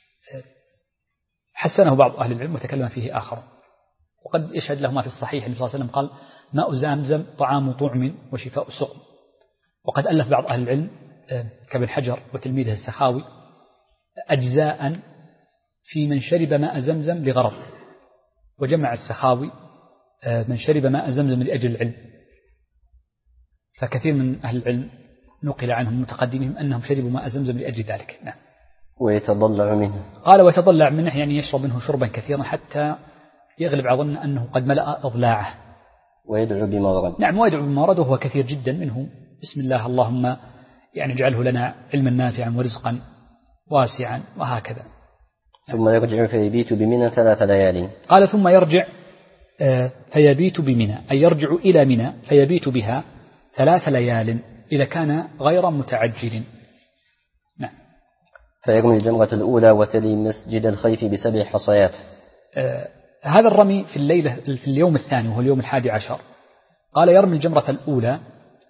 حسنه بعض أهل العلم وتكلم فيه آخر، وقد يشهد له ما في الصحيح النبي صلى الله عليه وسلم قال ماء زمزم طعام طعم وشفاء سقم. وقد ألف بعض أهل العلم كابن حجر وتلميذه السخاوي أجزاء في من شرب ماء زمزم لغرض، وجمع السخاوي من شرب ماء زمزم لأجل العلم. فكثير من أهل العلم نقل عنهم متقدمهم أنهم شربوا ماء زمزم لأجل ذلك. نعم. ويتضلع منه. قال ويتضلع منه يعني يشرب منه شربا كثيرا حتى يغلب على ظنه أنه قد ملأ أضلاعه. ويدعو بما ورد. نعم، ويدعو بما ورد، وهو كثير جدا منه بسم الله اللهم يعني اجعله لنا علما نافعا ورزقا واسعا وهكذا. ثم يرجع فيبيت بمنى 3 ليال. قال ثم يرجع فيبيت بمنى، أي يرجع إلى منى فيبيت بها 3 ليال إذا كان غير متعجل. نعم. فيرمي الجمرة الأولى وتلي مسجد الخيف ب7 حصيات. هذا الرمي في اليوم الثاني وهو اليوم 11. قال يرمي الجمرة الأولى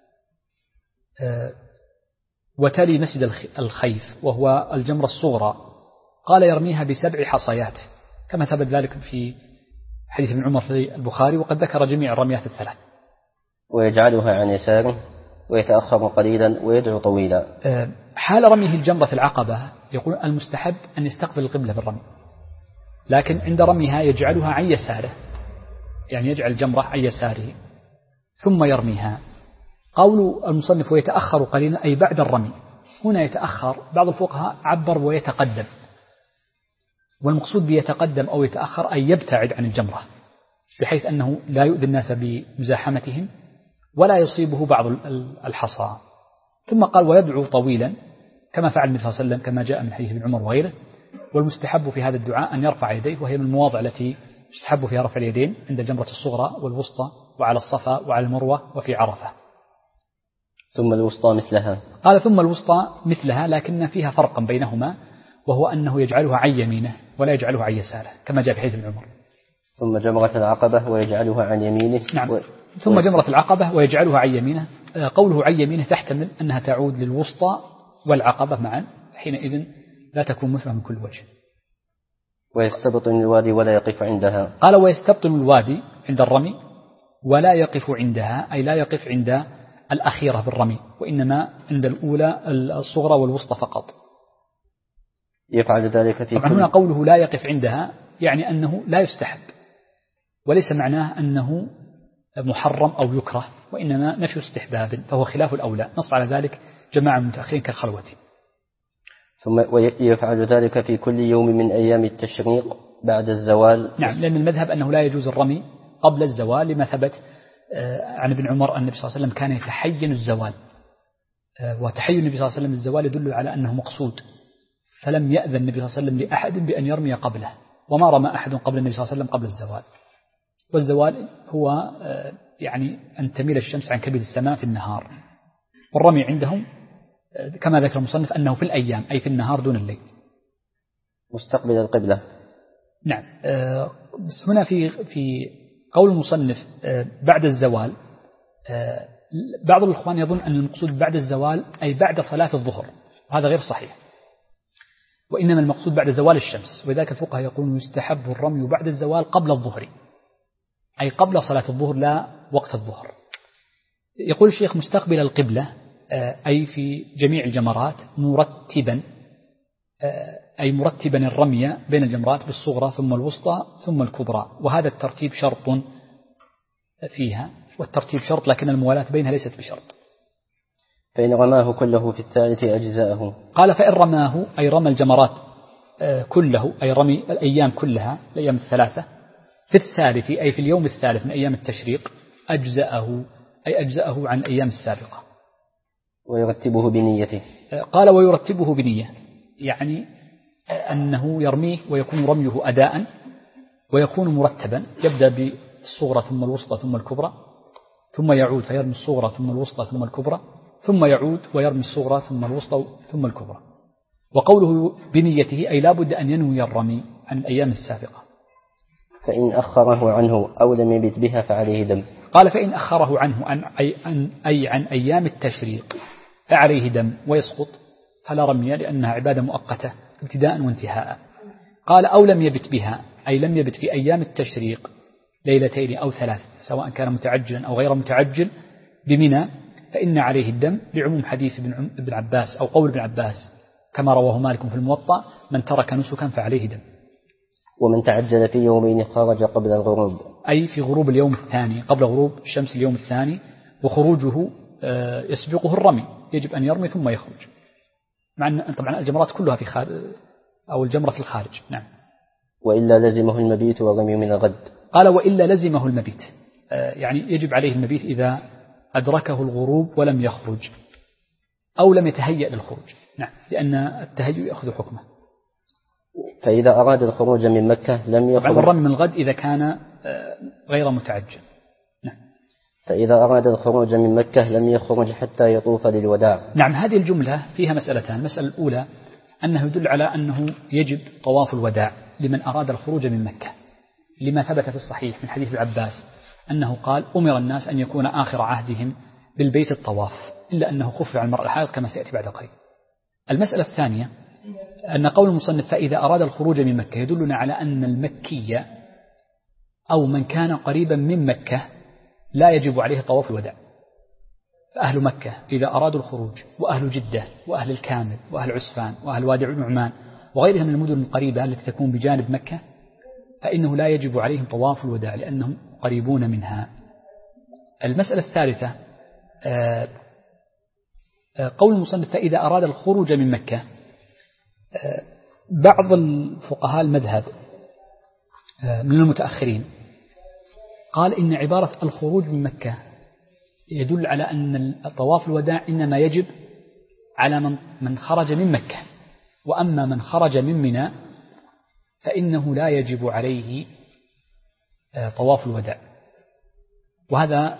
وتلي مسجد الخيف وهو الجمرة الصغرى، قال يرميها ب7 حصيات كما ثبت ذلك في حديث ابن عمر في البخاري، وقد ذكر جميع الرميات ال3. ويجعلها عن يساره ويتأخر قليلا ويدعو طويلا. حال رميه الجمرة العقبة يقول المستحب أن يستقبل القبلة بالرمي، لكن عند رميها يجعلها عن يساره، يعني يجعل الجمرة عن يساره ثم يرميها. قول المصنف ويتأخر قليلا أي بعد الرمي، هنا يتأخر بعض الفقهاء عبر ويتقدم، والمقصود بيتقدم أو يتأخر أي يبتعد عن الجمرة بحيث أنه لا يؤذي الناس بمزاحمتهم ولا يصيبه بعض الحصى. ثم قال ويدعو طويلا كما فعل النبي صلى الله عليه وسلم كما جاء من حديث ابن عمر وغيره. والمستحب في هذا الدعاء أن يرفع يديه، وهي من المواضع التي يستحب فيها رفع اليدين عند الجمرة الصغرى والوسطى وعلى الصفا وعلى المروة وفي عرفة. ثم الوسطى مثلها. قال ثم الوسطى مثلها، لكن فيها فرقا بينهما، وهو أنه يجعلها عن يمينه ولا يجعلها عن يساره كما جاء في حديث ابن عمر. ثم جمرة العقبة ويجعلها عن يمينه. نعم. ثم جمرة العقبة ويجعلها عن يمينه. قوله عن يمينه تحتمل أنها تعود للوسطى والعقبة معا، حينئذ لا تكون مثلها من كل وجه. ويستبطن الوادي ولا يقف عندها. قال ويستبطن الوادي عند الرمي ولا يقف عندها، أي لا يقف عند الأخيرة بالرمي، وإنما عند الأولى الصغرى والوسطى فقط. يفعل ذلك في طبعا هنا قوله لا يقف عندها يعني أنه لا يستحب وليس معناه أنه محرم أو يكره، وإنما نفي استحباب، فهو خلاف الأولى. نص على ذلك جماعة من المتأخرين كالخلوة. ثم يفعل ذلك في كل يوم من أيام التشريق بعد الزوال. نعم، لأن المذهب أنه لا يجوز الرمي قبل الزوال، لما ثبت عن ابن عمر أن النبي صلى الله عليه وسلم كان يتحين الزوال، وتحين النبي صلى الله عليه وسلم الزوال يدل على أنه مقصود، فلم يأذن النبي صلى الله عليه وسلم لأحد بأن يرمي قبله، وما رمى أحد قبل النبي صلى الله عليه وسلم قبل الزوال. والزوال هو يعني أن تميل الشمس عن كبد السماء في النهار، والرمي عندهم كما ذكر المصنف أنه في الأيام، أي في النهار دون الليل. مستقبل القبلة. نعم. بس هنا في قول المصنف بعد الزوال، بعض الإخوان يظن أن المقصود بعد الزوال أي بعد صلاة الظهر، وهذا غير صحيح، وإنما المقصود بعد زوال الشمس. وذلك الفقهاء يقولون يستحب الرمي بعد الزوال قبل الظهر، أي قبل صلاة الظهر لا وقت الظهر. يقول الشيخ مستقبل القبلة أي في جميع الجمرات مرتبا، أي مرتبا الرمي بين الجمرات بالصغرى ثم الوسطى ثم الكبرى، وهذا الترتيب شرط فيها، والترتيب شرط لكن الموالاة بينها ليست بشرط. فإن رماه كله في الثالث أجزاءه. قال فإن رماه أي رمى الجمرات كله، أي رمي الأيام كلها الأيام الثلاثة في الثالث أي في اليوم الثالث من أيام التشريق أجزاءه، أي أجزاءه عن الأيام السابقة. ويرتبه بنيته. قال ويرتبه بنية، يعني أنه يرميه ويكون رميه أداء ويكون مرتبا، يبدأ بالصغرى ثم الوسطى ثم الكبرى، ثم يعود فيرمي الصغرى ثم الوسطى ثم الكبرى، ثم يعود ويرمي الصغرى ثم الوسطى ثم الكبرى. وقوله بنيته أي لا بد أن ينوي الرمي عن الأيام السابقة. فإن أخره عنه أو لم يبت بها فعليه دم. قال فإن أخره عنه أي عن أيام التشريق فعليه دم ويسقط، فلا رمي لأنها عبادة مؤقتة ابتداء وانتهاء. قال أو لم يبت بها أي لم يبت في أيام التشريق ليلتين أو ثلاث، سواء كان متعجلا أو غير متعجل بمنى، فإن عليه الدم لعموم حديث ابن عباس أو قول ابن عباس كما رواه مالك في الموطأ من ترك نسكا فعليه دم. ومن تعجل في يومين خرج قبل الغروب، أي في غروب اليوم الثاني قبل غروب الشمس اليوم الثاني، وخروجه يسبقه الرمي، يجب أن يرمي ثم يخرج، مع أن طبعا الجمرات كلها في خارج أو الجمرة في الخارج. نعم. وإلا لزمه المبيت والرمي من الغد. قال وإلا لزمه المبيت، يعني يجب عليه المبيت إذا أدركه الغروب ولم يخرج أو لم يتهيأ للخروج. نعم، لأن التهيؤ يأخذ حكمه. فإذا أراد الخروج من مكة لم يخرج. الرمي من الغد إذا كان غير متعجل. نعم. فإذا أراد الخروج من مكة لم يخرج حتى يطوف للوداع. نعم. هذه الجملة فيها مسألتان. المسألة الأولى أنه يدل على أنه يجب طواف الوداع لمن أراد الخروج من مكة، لما ثبت في الصحيح من حديث ابن عباس أنه قال أمر الناس أن يكون آخر عهدهم بالبيت الطواف، إلا أنه خفف عن المرأة الحائض كما سيأتي بعد قليل. المسألة الثانية أن قول المصنف فإذا أراد الخروج من مكة يدلنا على أن المكية أو من كان قريبا من مكة لا يجب عليه طواف الوداع. فأهل مكة إذا أرادوا الخروج، وأهل جدة وأهل الكامل وأهل عسفان وأهل وادي النعمان وغيرها من المدن القريبة التي تكون بجانب مكة، فإنه لا يجب عليهم طواف الوداع لأنهم قريبون منها. المسألة الثالثة قول المصنف فإذا أراد الخروج من مكة، بعض الفقهاء المذهب من المتأخرين قال إن عبارة الخروج من مكة يدل على أن طواف الوداع إنما يجب على من خرج من مكة، وأما من خرج من منى فإنه لا يجب عليه طواف الوداع. وهذا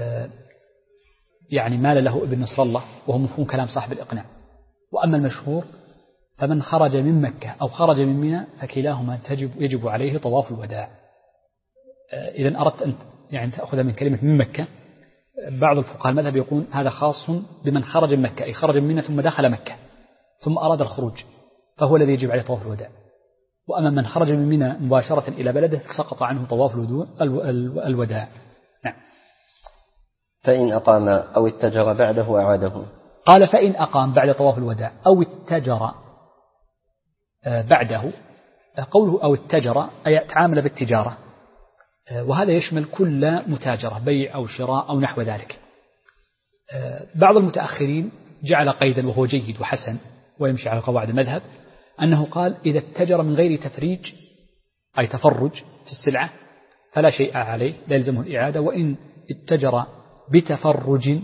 يعني مال له ابن نصر الله، وهو مفهوم كلام صاحب الإقناع. وأما المشهور فمن خرج من مكة أو خرج من منى فكلاهما يجب عليه طواف الوداع. إذن أردت أن يعني تأخذ من كلمة من مكة، بعض الفقهاء المذهب يقول هذا خاص بمن خرج من مكة، أي خرج من منى ثم دخل مكة ثم أراد الخروج، فهو الذي يجب عليه طواف الوداع. وأما من خرج من منى مباشرة إلى بلده سقط عنه طواف الوداع. نعم. فإن أقام أو اتجر بعده أعاده. قال فإن أقام بعد طواف الوداع أو اتجر بعده، قوله أو اتجر أي تعامل بالتجارة، وهذا يشمل كل متاجرة، بيع أو شراء أو نحو ذلك. بعض المتأخرين جعل قيدا وهو جيد وحسن ويمشي على قواعد المذهب، أنه قال إذا اتجر من غير تفريج أي تفرج في السلعة فلا شيء عليه، لا يلزمه الإعادة، وإن اتجر بتفرج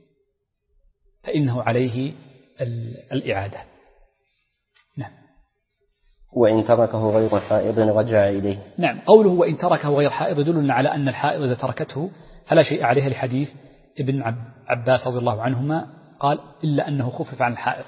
فإنه عليه الإعادة. نعم. وإن تركه غير حائض رجع إليه. نعم، قوله وإن تركه غير حائض يدلنا على أن الحائض إذا تركته فلا شيء عليها، لحديث ابن عباس رضي الله عنهما قال إلا أنه خفف عن الحائض.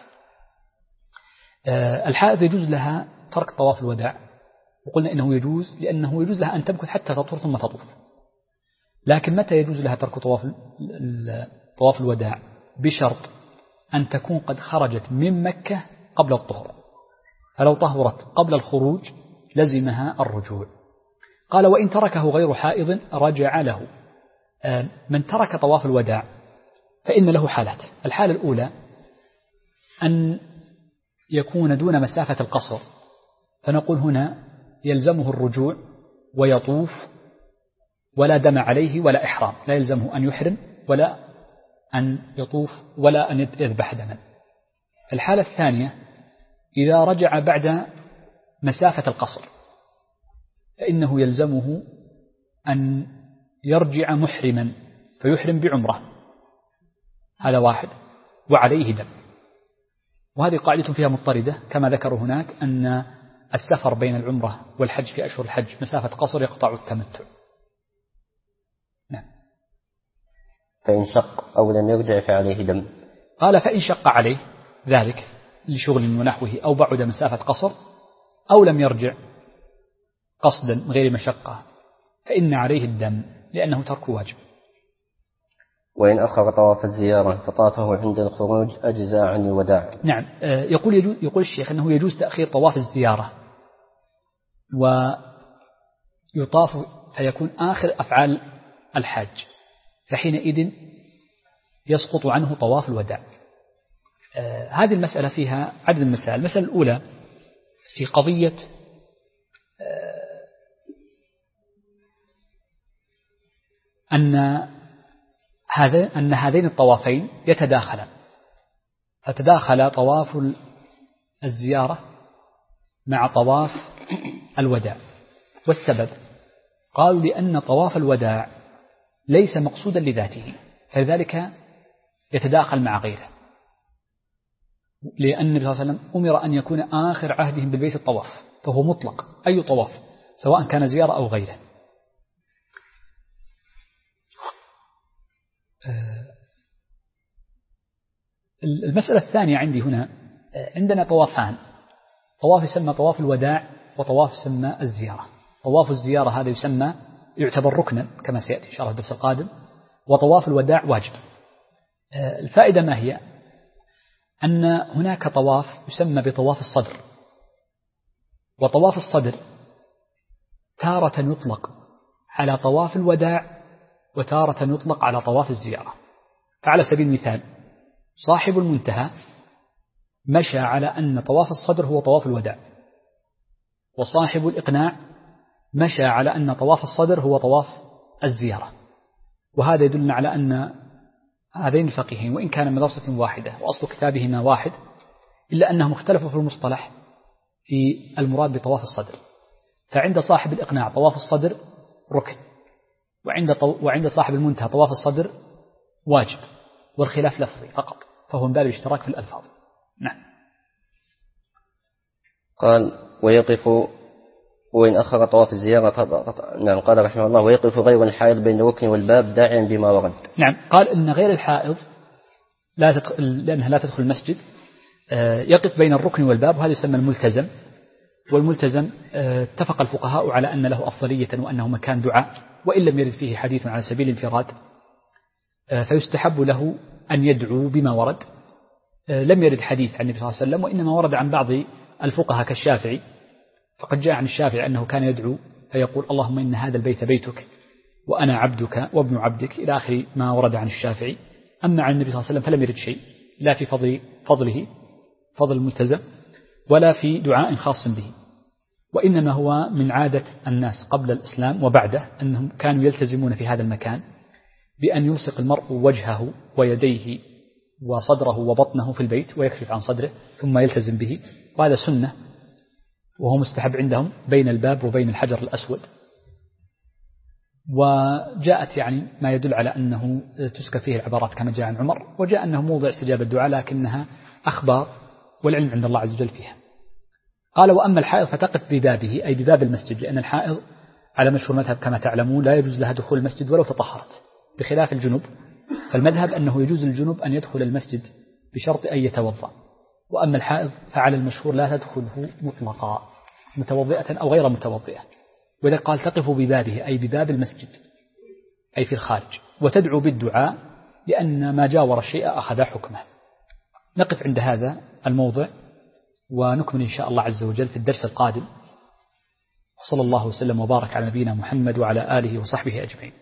الحائض يجوز لها ترك طواف الوداع، وقلنا إنه يجوز لأنه يجوز لها أن تمكث حتى تطهر ثم تطوف. لكن متى يجوز لها ترك طواف الوداع؟ بشرط أن تكون قد خرجت من مكة قبل الطهر، فلو طهرت قبل الخروج لزمها الرجوع. قال وإن تركه غير حائض رجع له. من ترك طواف الوداع فإن له حالات. الحالة الأولى أن يكون دون مسافة القصر، فنقول هنا يلزمه الرجوع ويطوف ولا دم عليه ولا إحرام، لا يلزمه أن يحرم ولا أن يطوف ولا أن يذبح دما. الحالة الثانية إذا رجع بعد مسافة القصر فإنه يلزمه أن يرجع محرما فيحرم بعمرة، هذا واحد، وعليه دم. وهذه قاعدة فيها مضطردة كما ذكروا هناك أن السفر بين العمرة والحج في أشهر الحج مسافة قصر يقطع التمتع. نعم. فإن شق أو لم يرجع فعليه دم. قال فإن شق عليه ذلك لشغل ونحوه أو بعد مسافة قصر أو لم يرجع قصدا غير مشقة فإن عليه الدم لأنه ترك واجب. وإن أخر طواف الزيارة فطافه عند الخروج أجزاء عن الوداع. نعم. يقول الشيخ أنه يجوز تأخير طواف الزيارة ويطاف فيكون آخر أفعال الحاج، فحينئذ يسقط عنه طواف الوداع. هذه المسألة فيها عدد المسائل. المسألة الأولى في قضية أن هذين الطوافين يتداخلان، فتداخل طواف الزيارة مع طواف الوداع. والسبب قالوا لأن طواف الوداع ليس مقصودا لذاته، فلذلك يتداخل مع غيره، لأن النبي صلى الله عليه وسلم أمر أن يكون آخر عهدهم بالبيت الطواف، فهو مطلق أي طواف سواء كان زيارة أو غيره. المسألة الثانية عندي هنا، عندنا طوافان، طواف يسمى طواف الوداع وطواف يسمى الزيارة. طواف الزيارة هذا يسمى يعتبر ركنا كما سيأتي إن شاء الله الدرس القادم، وطواف الوداع واجب. الفائدة ما هي؟ أن هناك طواف يسمى بطواف الصدر، وطواف الصدر تارة يطلق على طواف الوداع وتارة يطلق على طواف الزيارة. فعلى سبيل المثال صاحب المنتهى مشى على أن طواف الصدر هو طواف الوداع، وصاحب الإقناع مشى على أن طواف الصدر هو طواف الزيارة. وهذا يدلنا على أن هذين الفقيهين وإن كان مدرسة واحدة وأصل كتابهما واحد إلا أنهم اختلفوا في المصطلح في المراد بطواف الصدر. فعند صاحب الإقناع طواف الصدر ركن، وعند صاحب المنتهى طواف الصدر واجب، والخلاف لفظي فقط، فهو من باب الاشتراك في الألفاظ. نعم. قال ويقف وإن أخر طواف الزيارة نعم. قال رحمه الله ويقف غير الحائض بين الركن والباب داعيا بما ورد. نعم. قال إن غير الحائض لأنها لا تدخل المسجد يقف بين الركن والباب، وهذا يسمى الملتزم. والملتزم اتفق الفقهاء على أن له أفضلية وأنه مكان دعاء، وإن لم يرد فيه حديث على سبيل الانفراد، فيستحب له أن يدعو بما ورد. لم يرد حديث عن النبي صلى الله عليه وسلم، وإنما ورد عن بعض الفقهاء كالشافعي، فقد جاء عن الشافعي أنه كان يدعو فيقول اللهم إن هذا البيت بيتك وأنا عبدك وابن عبدك إلى آخر ما ورد عن الشافعي. أما عن النبي صلى الله عليه وسلم فلم يرد شيء، لا في فضل الملتزم ولا في دعاء خاص به. وإنما هو من عادة الناس قبل الإسلام وبعده أنهم كانوا يلتزمون في هذا المكان بأن يلصق المرء وجهه ويديه وصدره وبطنه في البيت ويكشف عن صدره ثم يلتزم به، وهذا سنة وهو مستحب عندهم بين الباب وبين الحجر الأسود. وجاءت يعني ما يدل على أنه تسكى فيه العبارات كما جاء عن عمر، وجاء أنه موضع استجابة الدعاء لكنها أخبار والعلم عند الله عز وجل فيها. قال وأما الحائض فتقف ببابه أي بباب المسجد، لأن الحائض على مشهور مذهب كما تعلمون لا يجوز لها دخول المسجد ولو تطهرت، بخلاف الجنوب فالمذهب أنه يجوز للجنوب أن يدخل المسجد بشرط أن يتوضأ، وأما الحائض فعلى المشهور لا تدخله مطلقا متوضئة أو غير متوضئة. وإذا قال تقف ببابه أي بباب المسجد أي في الخارج، وتدعو بالدعاء لأن ما جاور الشيء أخذ حكمه. نقف عند هذا الموضع ونكمل إن شاء الله عز وجل في الدرس القادم. صلى الله وسلم وبارك على نبينا محمد وعلى آله وصحبه أجمعين.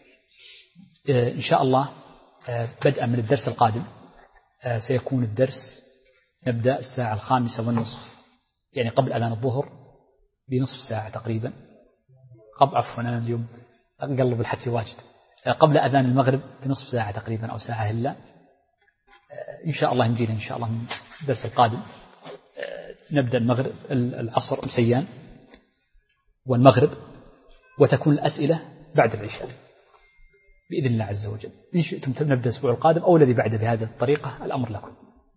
إن شاء الله بدءا من الدرس القادم سيكون الدرس نبدأ الساعة 5:30، يعني قبل أذان الظهر بنصف ساعة تقريبا. عفوا أنا اليوم أقلب الحدث واجد، قبل أذان المغرب بنصف ساعة تقريبا أو ساعة إلا. إن شاء الله نجينا إن شاء الله من الدرس القادم نبدأ المغرب العصر مسيان والمغرب، وتكون الأسئلة بعد العشاء بإذن الله عز وجل. إن شئتم نبدأ الأسبوع القادم أو الذي بعده بهذه الطريقة الأمر لكم.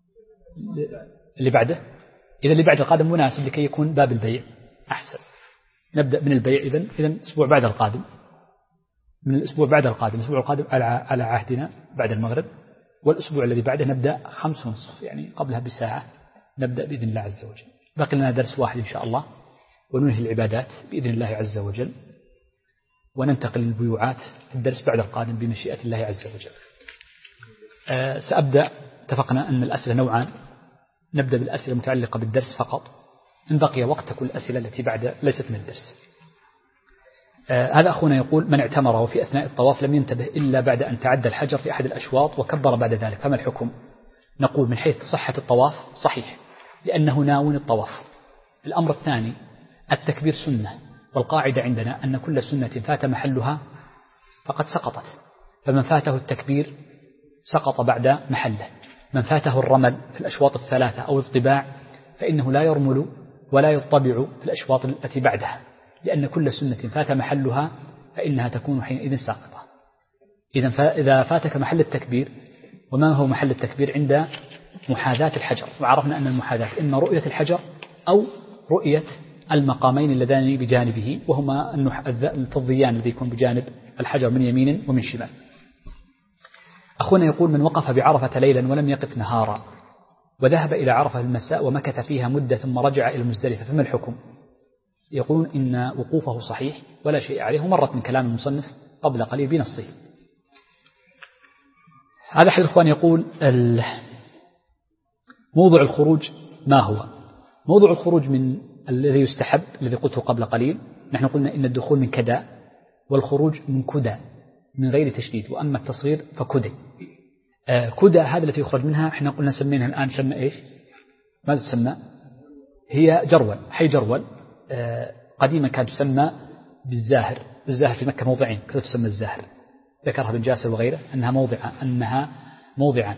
اللي بعده إذا اللي بعد القادم مناسب لكي يكون باب البيع أحسن، نبدأ من البيع إذن الأسبوع بعد القادم، من الأسبوع بعد القادم الأسبوع القادم على عهدنا بعد المغرب، والأسبوع الذي بعده نبدأ 5:30 يعني قبلها بساعة نبدأ بإذن الله عز وجل. باقي لنا درس واحد إن شاء الله وننهي العبادات بإذن الله عز وجل، وننتقل للبيوعات في الدرس بعد القادم بمشيئة الله عز وجل. سأبدأ، اتفقنا أن الأسئلة نوعان، نبدأ بالأسئلة المتعلقة بالدرس فقط، إن بقي وقت تكون الأسئلة التي بعد ليست من الدرس. هذا أخونا يقول من اعتمر وفي أثناء الطواف لم ينتبه إلا بعد أن تعدى الحجر في أحد الأشواط وكبر بعد ذلك، فما الحكم؟ نقول من حيث صحة الطواف صحيح لأنه ناوي الطواف. الأمر الثاني التكبير سنة، والقاعدة عندنا أن كل سنة فات محلها فقد سقطت، فمن فاته التكبير سقط بعد محله. من فاته الرمل في الأشواط الثلاثة أو الطباع فإنه لا يرمل ولا يطبع في الأشواط التي بعدها، لأن كل سنة فات محلها فإنها تكون حينئذ ساقطة. إذا فاتك محل التكبير، وما هو محل التكبير؟ عند محاذاة الحجر، وعرفنا أن المحاذاة إما رؤية الحجر أو رؤية المقامين اللذان بجانبه، وهما الفضيان الذي يكون بجانب الحجر من يمين ومن شمال. أخونا يقول من وقف بعرفة ليلا ولم يقف نهارا وذهب إلى عرفة المساء ومكث فيها مدة ثم رجع إلى المزدلفة، فما الحكم؟ يقول إن وقوفه صحيح ولا شيء عليه، ومرت من كلام المصنف قبل قليل بنصه. هذا أحد الإخوان يقول موضوع الخروج ما هو؟ موضوع الخروج من الذي يستحب الذي قلته قبل قليل، نحن قلنا إن الدخول من كدا والخروج من كدا من غير تشديد، وأما التصغير فكدي. كدا هذا التي يخرج منها احنا قلنا سمينها الآن سمى إيش؟ ماذا تسمى؟ هي جرول، حي جرول. قديما كانت تسمى بالزاهر. الزاهر في مكة موضعين كانت تسمى الزاهر، ذكرها ابن جاسر وغيره أنها موضعان.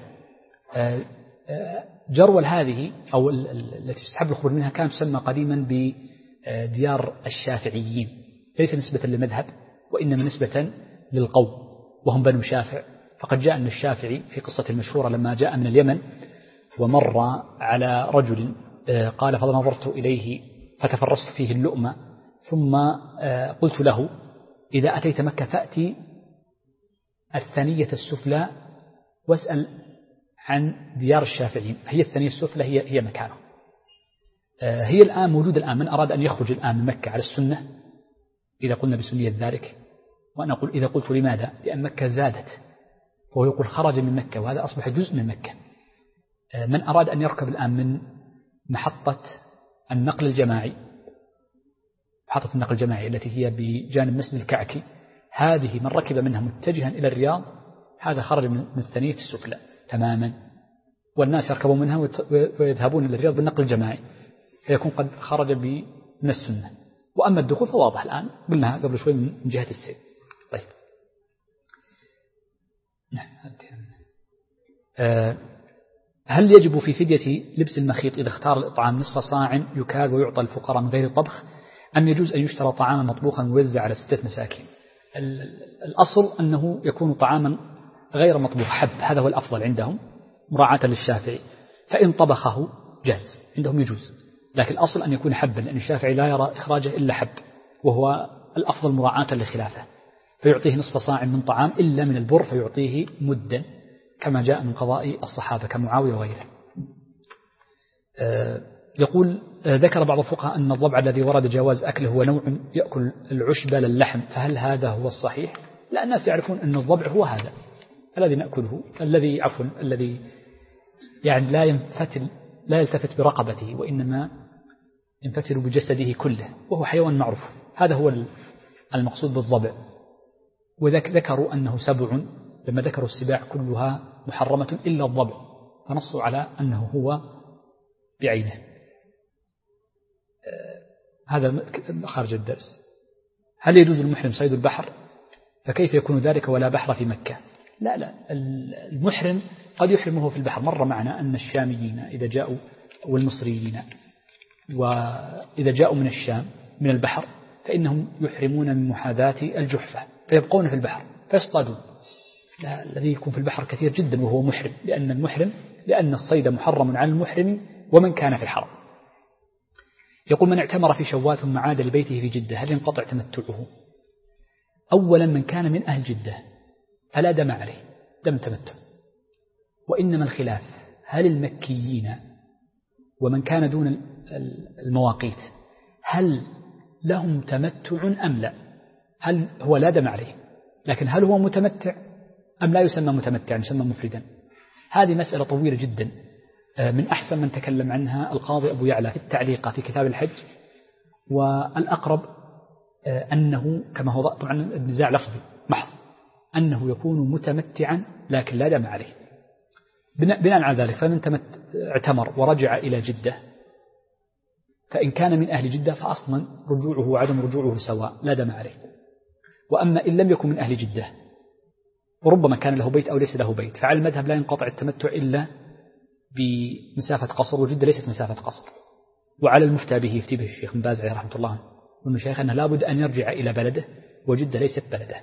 جرول هذه أو التي تستحب الخروج منها كانت تسمى قديما بديار الشافعيين، ليس نسبة للمذهب وإنما نسبة للقوم وهم بنو شافع. فقد جاء أن الشافعي في قصة المشهورة لما جاء من اليمن ومر على رجل قال فنظرت إليه فتفرست فيه اللؤمة ثم قلت له إذا أتيت مكة فأتي الثانية السفلى واسأل عن ديار الشافعيين، هي الثانية السفلى هي مكانه. هي الآن موجودة الآن، من أراد أن يخرج الآن من مكة على السنة إذا قلنا بسنية ذلك، وأنا أقول إذا قلت لماذا؟ لأن مكة زادت، وهو يقول خرج من مكة وهذا أصبح جزء من مكة. من أراد أن يركب الآن من محطة النقل الجماعي، محطة النقل الجماعي التي هي بجانب مسجد الكعكي، هذه من ركب منها متجها إلى الرياض هذا خرج من الثانية السفلى تماما، والناس يركبون منها ويذهبون إلى الرياض بالنقل الجماعي، فيكون قد خرج من السنة. وأما الدخول فواضح الآن قلناها قبل شوي من جهة السن. طيب هل يجب في فدية لبس المخيط إذا اختار الإطعام نصف صاع يكال ويعطى الفقراء من غير طبخ، أم يجوز أن يشترى طعاما مطبوخا ويوزع على 6 مساكين؟ الأصل أنه يكون طعاما غير مطبوخ حب، هذا هو الأفضل عندهم مراعاة للشافعي، فإن طبخه جاز عندهم يجوز، لكن الأصل أن يكون حبا، لأن الشافعي لا يرى إخراجه إلا حب، وهو الأفضل مراعاة لخلافه، فيعطيه نصف صاع من طعام إلا من البر فيعطيه مدا كما جاء من قضاء الصحابة كمعاوية وغيره. يقول ذكر بعض الفقهاء أن الضبع الذي ورد جواز أكله هو نوع يأكل العشب للحم، فهل هذا هو الصحيح؟ لا، الناس يعرفون أن الضبع هو هذا الذي نأكله، الذي يعني لا يلتفت برقبته، وإنما ينفتل بجسده كله، وهو حيوان معروف، هذا هو المقصود بالضبع. وذكروا أنه 7 لما ذكروا السباع كلها محرمة إلا الضبع، فنصوا على أنه هو بعينه. هذا خارج الدرس. هل يجوز للمحرم صيد البحر؟ فكيف يكون ذلك ولا بحر في مكة؟ لا، المحرم قد يحرمه في البحر. مر معنا أن الشاميين إذا جاءوا والمصريين وإذا جاءوا من الشام من البحر فإنهم يحرمون من محاذاة الجحفة فيبقون في البحر فيصطادون. الذي يكون في البحر كثير جدا وهو محرم، لأن الصيد محرم على المحرم ومن كان في الحرم. يقول من اعتمر في شوال ثم عاد لبيته في جدة هل ينقطع تمتعه؟ أولا من كان من أهل جدة فلا دم عليه دم تمتع، وإنما الخلاف هل المكيين ومن كان دون المواقيت هل لهم تمتع أم لا؟ هل هو لا دم عليه، لكن هل هو متمتع أم لا يسمى متمتعا يسمى مفردا؟ هذه مسألة طويلة جدا، من أحسن من تكلم عنها القاضي أبو يعلى في التعليق في كتاب الحج، والأقرب أنه كما هو طبعا النزاع لفظي محض أنه يكون متمتعا لكن لا دم عليه. بناء على ذلك فمن اعتمر ورجع إلى جدة فإن كان من أهل جدة فأصلا رجوعه وعدم رجوعه سواء لا دم عليه. وأما إن لم يكن من أهل جدة وربما كان له بيت أو ليس له بيت فعلى المذهب لا ينقطع التمتع إلا بمسافة قصر، وجدة ليست مسافة قصر. وعلى المفتى به يفتي به الشيخ بن باز عليه رحمة الله والمشايخ أنه لابد أن يرجع إلى بلده وجدة ليست بلده.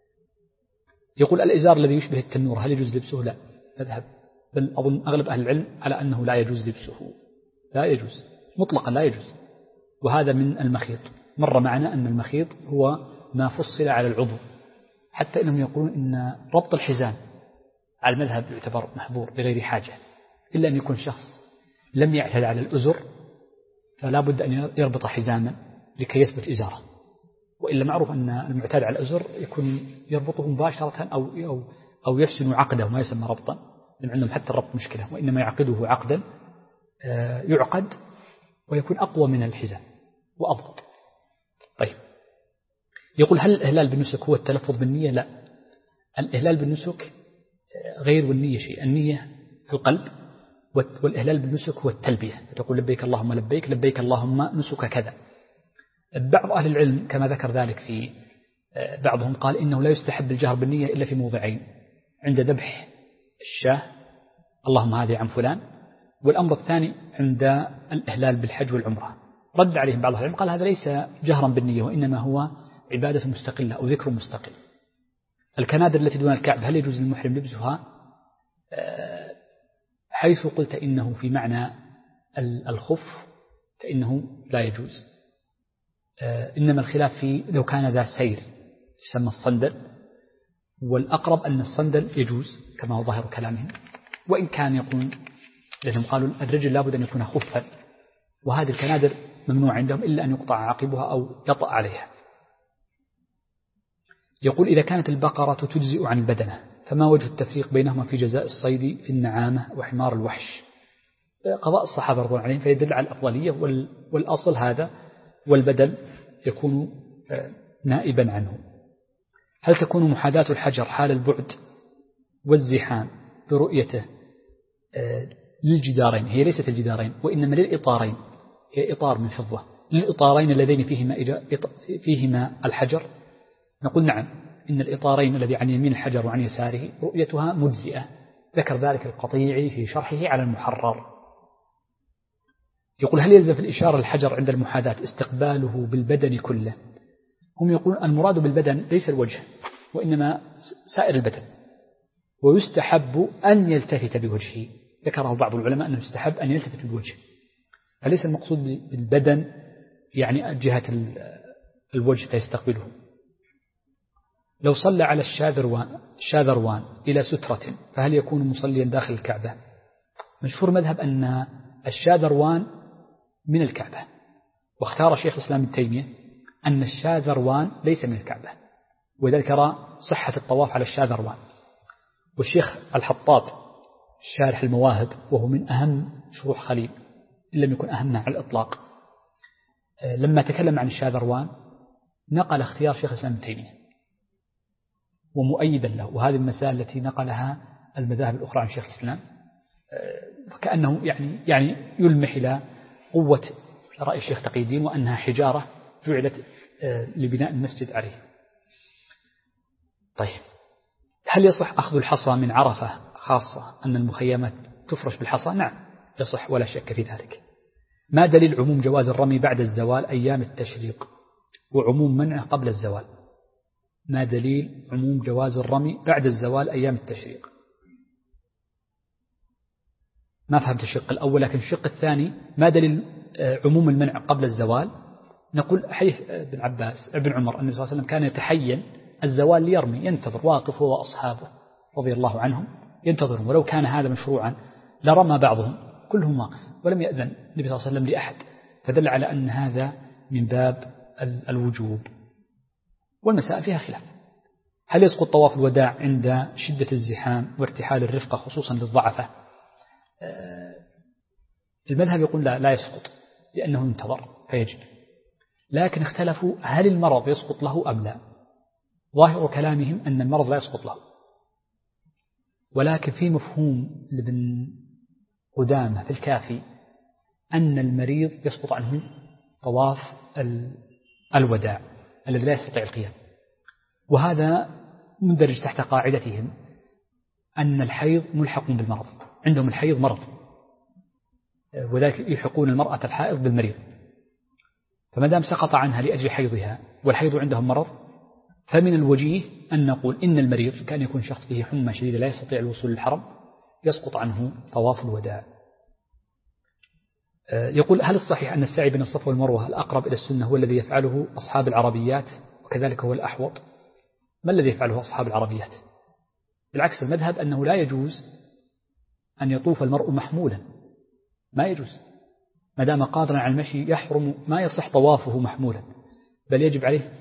يقول الإزار الذي يشبه التنور هل يجوز لبسه؟ لا، مذهب بل أظن أغلب أهل العلم على أنه لا يجوز لبسه، لا يجوز مطلقا لا يجوز. وهذا من المخيط، مر معنا أن المخيط هو ما فصل على العضو، حتى إنهم يقولون إن ربط الحزام على المذهب يعتبر محظور بغير حاجة، إلا أن يكون شخص لم يعتد على الأزر فلا بد أن يربط حزاما لكي يثبت إزاره، وإلا معروف أن المعتاد على الأزر يكون يربطه مباشرة أو يحسن عقده ما يسمى ربطا، لأن عندهم حتى الربط مشكلة، وإنما يعقده عقدا يعقد ويكون أقوى من الحزام وأضبط. طيب يقول هل الإهلال بالنسك هو التلفظ بالنية؟ لا، الإهلال بالنسك غير والنية شيء، النية في القلب، والإهلال بالنسك هو التلبية، فتقول لبيك اللهم لبيك لبيك اللهم نسك كذا. بعض أهل العلم كما ذكر ذلك في بعضهم قال إنه لا يستحب الجهر بالنية إلا في موضعين: عند ذبح الشاه اللهم هذه عن فلان، والأمر الثاني عند الإهلال بالحج والعمرة. رد عليهم بعض العلم قال هذا ليس جهرا بالنية وإنما هو عبادة مستقلة أو ذكر مستقل. الكنادر التي دون الكعب هل يجوز للمحرم لبسها؟ حيث قلت إنه في معنى الخف فإنه لا يجوز، إنما الخلاف في لو كان ذا سير يسمى الصندل، والأقرب أن الصندل يجوز كما هو ظاهر كلامهم، وإن كان يقول لأنهم قالوا الرجل لابد أن يكون خفا، وهذه الكنادر ممنوع عندهم إلا أن يقطع عقبها أو يطأ عليها. يقول إذا كانت البقرة تجزئ عن البدنة فما وجه التفريق بينهما في جزاء الصيد في النعامة وحمار الوحش؟ قضاء الصحابة رضوان عليهم فيدل على الأفضلية، والأصل هذا، والبدل يكون نائبا عنه. هل تكون محاذاة الحجر حال البعد والزحام برؤيته للجدارين؟ هي ليست الجدارين وإنما للإطارين، هي إطار من فضة للإطارين اللذين فيهما الحجر؟ نقول نعم، إن الإطارين الذي عن يمين الحجر وعن يساره رؤيتها مجزئة. ذكر ذلك القطيعي في شرحه على المحرر. يقول هل يلزم في الإشارة الحجر عند المحاذاة استقباله بالبدن كله؟ هم يقولون المراد بالبدن ليس الوجه وإنما سائر البدن، ويستحب أن يلتفت بوجهه. ذكره بعض العلماء أنه يستحب أن يلتفت بالوجه، فليس المقصود بالبدن يعني جهة الوجه فيستقبله. لو صلى على الشاذروان إلى سترة فهل يكون مصليا داخل الكعبة؟ مشهور مذهب أن الشاذروان من الكعبة، واختار شيخ الإسلام ابن تيمية أن الشاذروان ليس من الكعبة، وذلك يرى صحة الطواف على الشاذروان. والشيخ الحطاب شارح المواهب وهو من أهم شروح خليل إن لم يكن أهمها على الإطلاق، لما تكلم عن الشاذروان نقل اختيار شيخ الإسلام ابن تيمية ومؤيدا له، وهذه المسائل التي نقلها المذاهب الأخرى عن شيخ الإسلام كأنه يعني يلمح إلى قوة رأي الشيخ تقي الدين وأنها حجارة جعلت لبناء المسجد عليه. طيب، هل يصح أخذ الحصى من عرفة، خاصة أن المخيمات تفرش بالحصى؟ نعم يصح ولا شك في ذلك. ما دليل عموم جواز الرمي بعد الزوال أيام التشريق وعموم منعه قبل الزوال؟ ما دليل عموم جواز الرمي بعد الزوال أيام التشريق؟ ما فهمت الشق الأول، لكن الشق الثاني ما دليل عموم المنع قبل الزوال؟ نقول حديث ابن عمر النبي صلى الله عليه وسلم كان يتحين الزوال ليرمي، ينتظر واقف هو وأصحابه رضي الله عنهم ينتظرون، ولو كان هذا مشروعا لرمى بعضهم كلهم واقف، ولم يأذن النبي صلى الله عليه وسلم لأحد، فدل على أن هذا من باب الوجوب. والمسائل فيها خلاف. هل يسقط طواف الوداع عند شدة الزحام وارتحال الرفقة خصوصا للضعفة؟ المذهب يقول لا يسقط لأنه ينتظر فيجب، لكن اختلفوا هل المرض يسقط له أم لا. ظاهر كلامهم أن المرض لا يسقط له، ولكن في مفهوم لابن قدامة في الكافي أن المريض يسقط عنه طواف الوداع الذي لا يستطيع القيام، وهذا مندرج تحت قاعدتهم أن الحيض ملحق بالمرض، عندهم الحيض مرض، وذلك يلحقون المرأة الحائض بالمريض، فما دام سقط عنها لأجل حيضها والحيض عندهم مرض، فمن الوجيه أن نقول إن المريض كان يكون شخص فيه حمى شديدة لا يستطيع الوصول للحرم يسقط عنه طواف الوداع. يقول هل الصحيح أن السعي بين الصفا والمروة الأقرب إلى السنة هو الذي يفعله أصحاب العربيات وكذلك هو الأحوط؟ ما الذي يفعله أصحاب العربيات؟ بالعكس، المذهب أنه لا يجوز أن يطوف المرء محمولا، ما يجوز ما دام قادرا على المشي، يحرم ما يصح طوافه محمولا، بل يجب عليه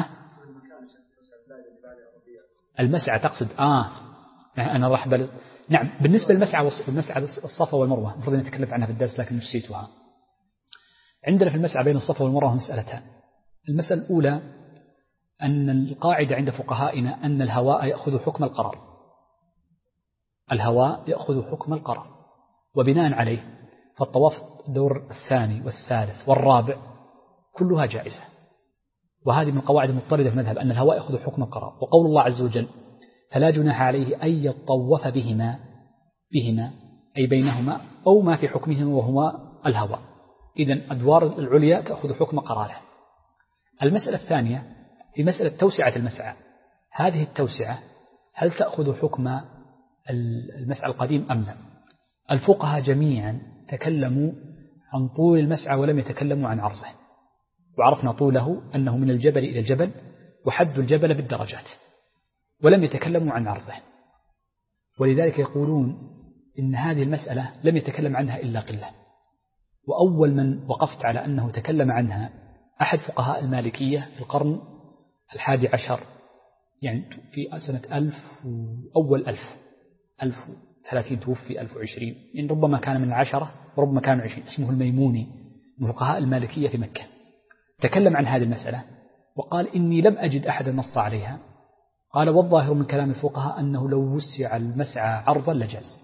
المسعى. تقصد أنا راح نعم، بالنسبة للمسعى الصفا والمروة المفروض أن نتكلم عنها في الدرس لكن نسيتها. عندنا في المسعى بين الصفا والمروة مسألتان. المسألة الأولى أن القاعدة عند فقهائنا أن الهواء يأخذ حكم القرار، الهواء يأخذ حكم القرار، وبناء عليه فالطواف الدور الثاني والثالث والرابع كلها جائزة، وهذه من القواعد المضطردة في المذهب أن الهواء يأخذ حكم القرار. وقول الله عز وجل فلا جناح عليه أن يطوف بهما أي بينهما أو ما في حكمهما وهما الهواء، إذن أدوار العليا تأخذ حكم قراره. المسألة الثانية في مسألة توسعة المسعى، هذه التوسعة هل تأخذ حكم المسعى القديم أم لا؟ الفقهاء جميعا تكلموا عن طول المسعى ولم يتكلموا عن عرضه، وعرفنا طوله أنه من الجبل إلى الجبل وحد الجبل بالدرجات، ولم يتكلموا عن عرضه، ولذلك يقولون إن هذه المسألة لم يتكلم عنها إلا قلة. وأول من وقفت على أنه تكلم عنها أحد فقهاء المالكية في القرن 11، يعني في سنة 1000 وأول 1030 توفي 1020، يعني ربما كان من 10 وربما كان من 20، اسمه الميموني من فقهاء المالكية في مكة. تكلم عن هذه المسألة وقال إني لم أجد أحدا نص عليها، قال والظاهر من كلام الفقهاء أنه لو وسع المسعى عرضا لجاز،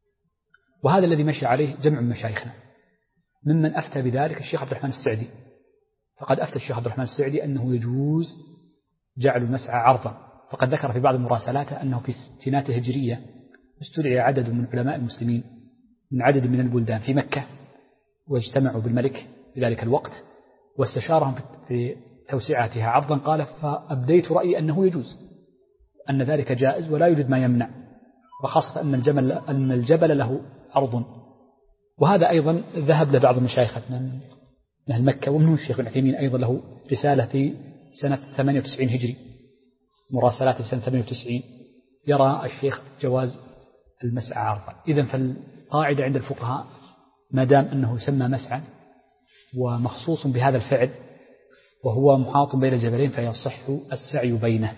وهذا الذي مشى عليه جمع من مشايخنا، ممن أفتى بذلك الشيخ عبد الرحمن السعدي فقد أفتى الشيخ عبد الرحمن السعدي أنه يجوز جعل المسعى عرضا، فقد ذكر في بعض مراسلاته أنه في الستينات الهجرية استدعي عدد من علماء المسلمين من عدد من البلدان في مكة، واجتمعوا بالملك في ذلك الوقت واستشارهم في توسعتها عرضا، قال فأبديت رأيي أنه يجوز، أن ذلك جائز ولا يوجد ما يمنع، وخاصة أن الجبل له عرض. وهذا أيضا ذهب لبعض مشايخنا من أهل مكة، ومنهم الشيخ ابن عثيمين أيضا له رسالة في سنة 98 هجري، مراسلات في سنة 98، يرى الشيخ جواز المسعى عرضا. إذن فالقاعدة عند الفقهاء ما دام أنه يسمى مسعى ومخصوص بهذا الفعل وهو محاط بين الجبلين فيصح السعي بينه.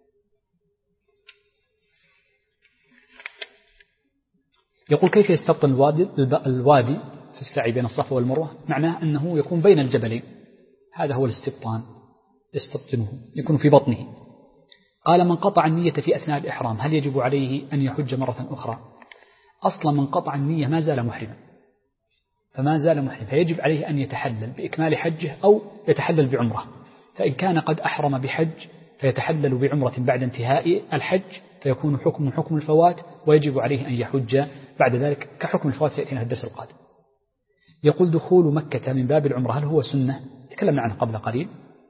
يقول كيف يستبطن الوادي في السعي بين الصفا والمروة؟ معناه أنه يكون بين الجبلين، هذا هو الاستبطان، يستبطنه يكون في بطنه. قال من قطع النية في أثناء الإحرام هل يجب عليه أن يحج مرة أخرى؟ أصلا من قطع النية ما زال محرما، فما زال محرم، فيجب عليه أن يتحلل بإكمال حجه أو يتحلل بعمرة. فإن كان قد أحرم بحج فيتحلل بعمرة بعد انتهاء الحج، فيكون حكم الفوات، ويجب عليه أن يحج بعد ذلك كحكم الفوات سيأتينا في الدرس القادم. يقول دخول مكة من باب العمرة هل هو سنة؟ تكلمنا عنه قبل قليل.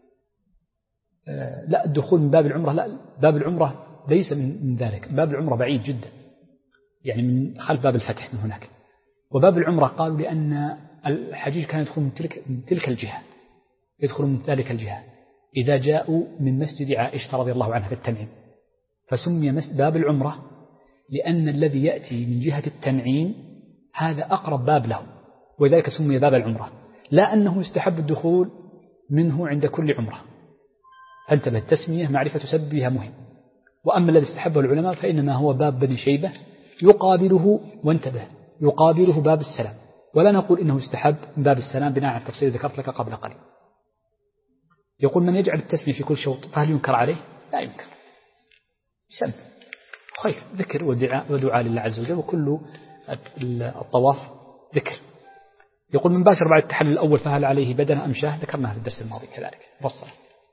لا، الدخول من باب العمرة لا، باب العمرة ليس من ذلك، باب العمرة بعيد جدا، يعني من خلف باب الفتح من هناك. وباب العمرة قالوا لأن الحجيج كان يدخل من تلك الجهة، يدخل من ذلك الجهة إذا جاءوا من مسجد عائشة رضي الله عنها في التنعيم، فسمي باب العمرة لأن الذي يأتي من جهة التنعيم هذا أقرب باب له، ولذلك سمي باب العمرة، لا أنه يستحب الدخول منه عند كل عمرة. فانتبه، التسمية معرفة سببها مهم. وأما الذي استحبه العلماء فإنما هو باب بني شيبة يقابله، وانتبه، يقابله باب السلام، ولا نقول إنه يستحب من باب السلام بناء على التفصيل ذكرت لك قبل قليل. يقول من يجعل التسمية في كل شوط فهل ينكر عليه؟ لا ينكر، سم خير، ذكر ودعاء لله عز وجل، وكل الطواف ذكر. يقول من باشر بعد التحلل الأول فهل عليه بدنة أم شاه؟ ذكرناها في الدرس الماضي كذلك مفصل.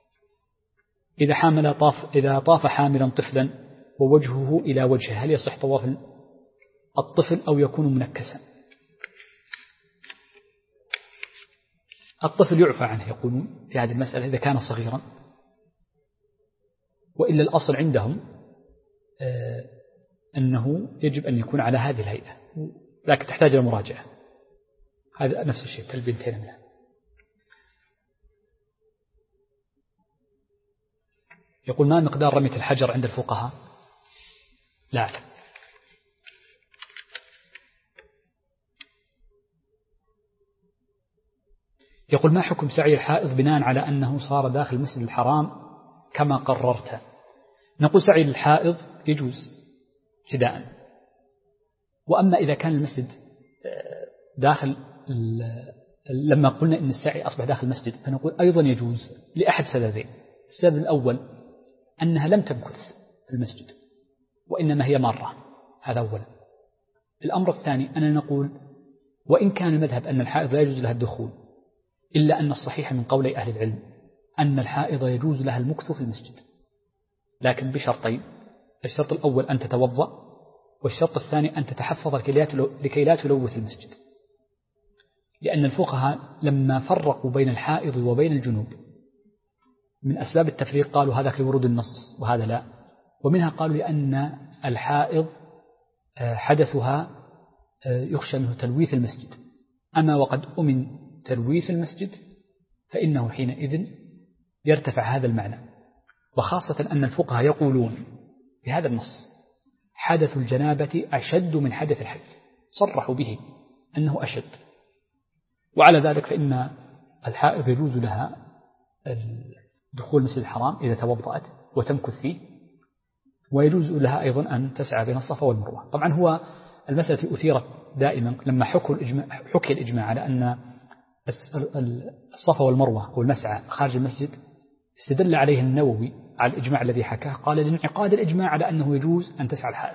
إذا طاف حاملا طفلا ووجهه إلى وجهه هل يصح طواف الطفل أو يكون منكسا؟ الطفل يعفى عنه يقولون في هذه المسألة إذا كان صغيرا، وإلا الأصل عندهم أنه يجب أن يكون على هذه الهيئة، لكن تحتاج إلى مراجعة. هذا نفس الشيء كالبنتين منها. يقول ما مقدار رمية الحجر عند الفقهاء؟ لا أعلم. يقول ما حكم سعي الحائض بناء على أنه صار داخل المسجد الحرام كما قررت؟ نقول سعي الحائض يجوز ابتداء، وأما إذا كان المسجد داخل، لما قلنا إن السعي أصبح داخل المسجد فنقول أيضا يجوز لأحد سببين. السبب الأول أنها لم تمكث في المسجد وإنما هي مرة، هذا أولا. الأمر الثاني أننا نقول وإن كان المذهب أن الحائض لا يجوز لها الدخول، إلا أن الصحيح من قولي أهل العلم أن الحائض يجوز لها المكث في المسجد، لكن بشرطين: الشرط الأول أن تتوضأ، والشرط الثاني أن تتحفظ لكي لا تلوث المسجد. لأن الفقهاء لما فرقوا بين الحائض وبين الجنوب من أسباب التفريق قالوا هذا لورود النص وهذا لا، ومنها قالوا لأن الحائض حدثها يخشى منه تلويث المسجد، أما وقد أمن تلويث المسجد فإنه حينئذ يرتفع هذا المعنى. وخاصة أن الفقهاء يقولون بهذا النص حدث الجنابة أشد من حدث الحيض، صرحوا به أنه أشد، وعلى ذلك فإن الحائض يجوز لها دخول المسجد الحرام إذا توضأت وتمكث فيه، ويجوز لها أيضا أن تسعى بين الصفا والمروة. طبعا هو المسألة أثيرت دائما لما حكي الإجماع على أن الصفا والمروة والمسعى خارج المسجد، استدل عليه النووي على الإجماع الذي حكاه، قال لانعقاد الإجماع على أنه يجوز أن تسعى الحائض،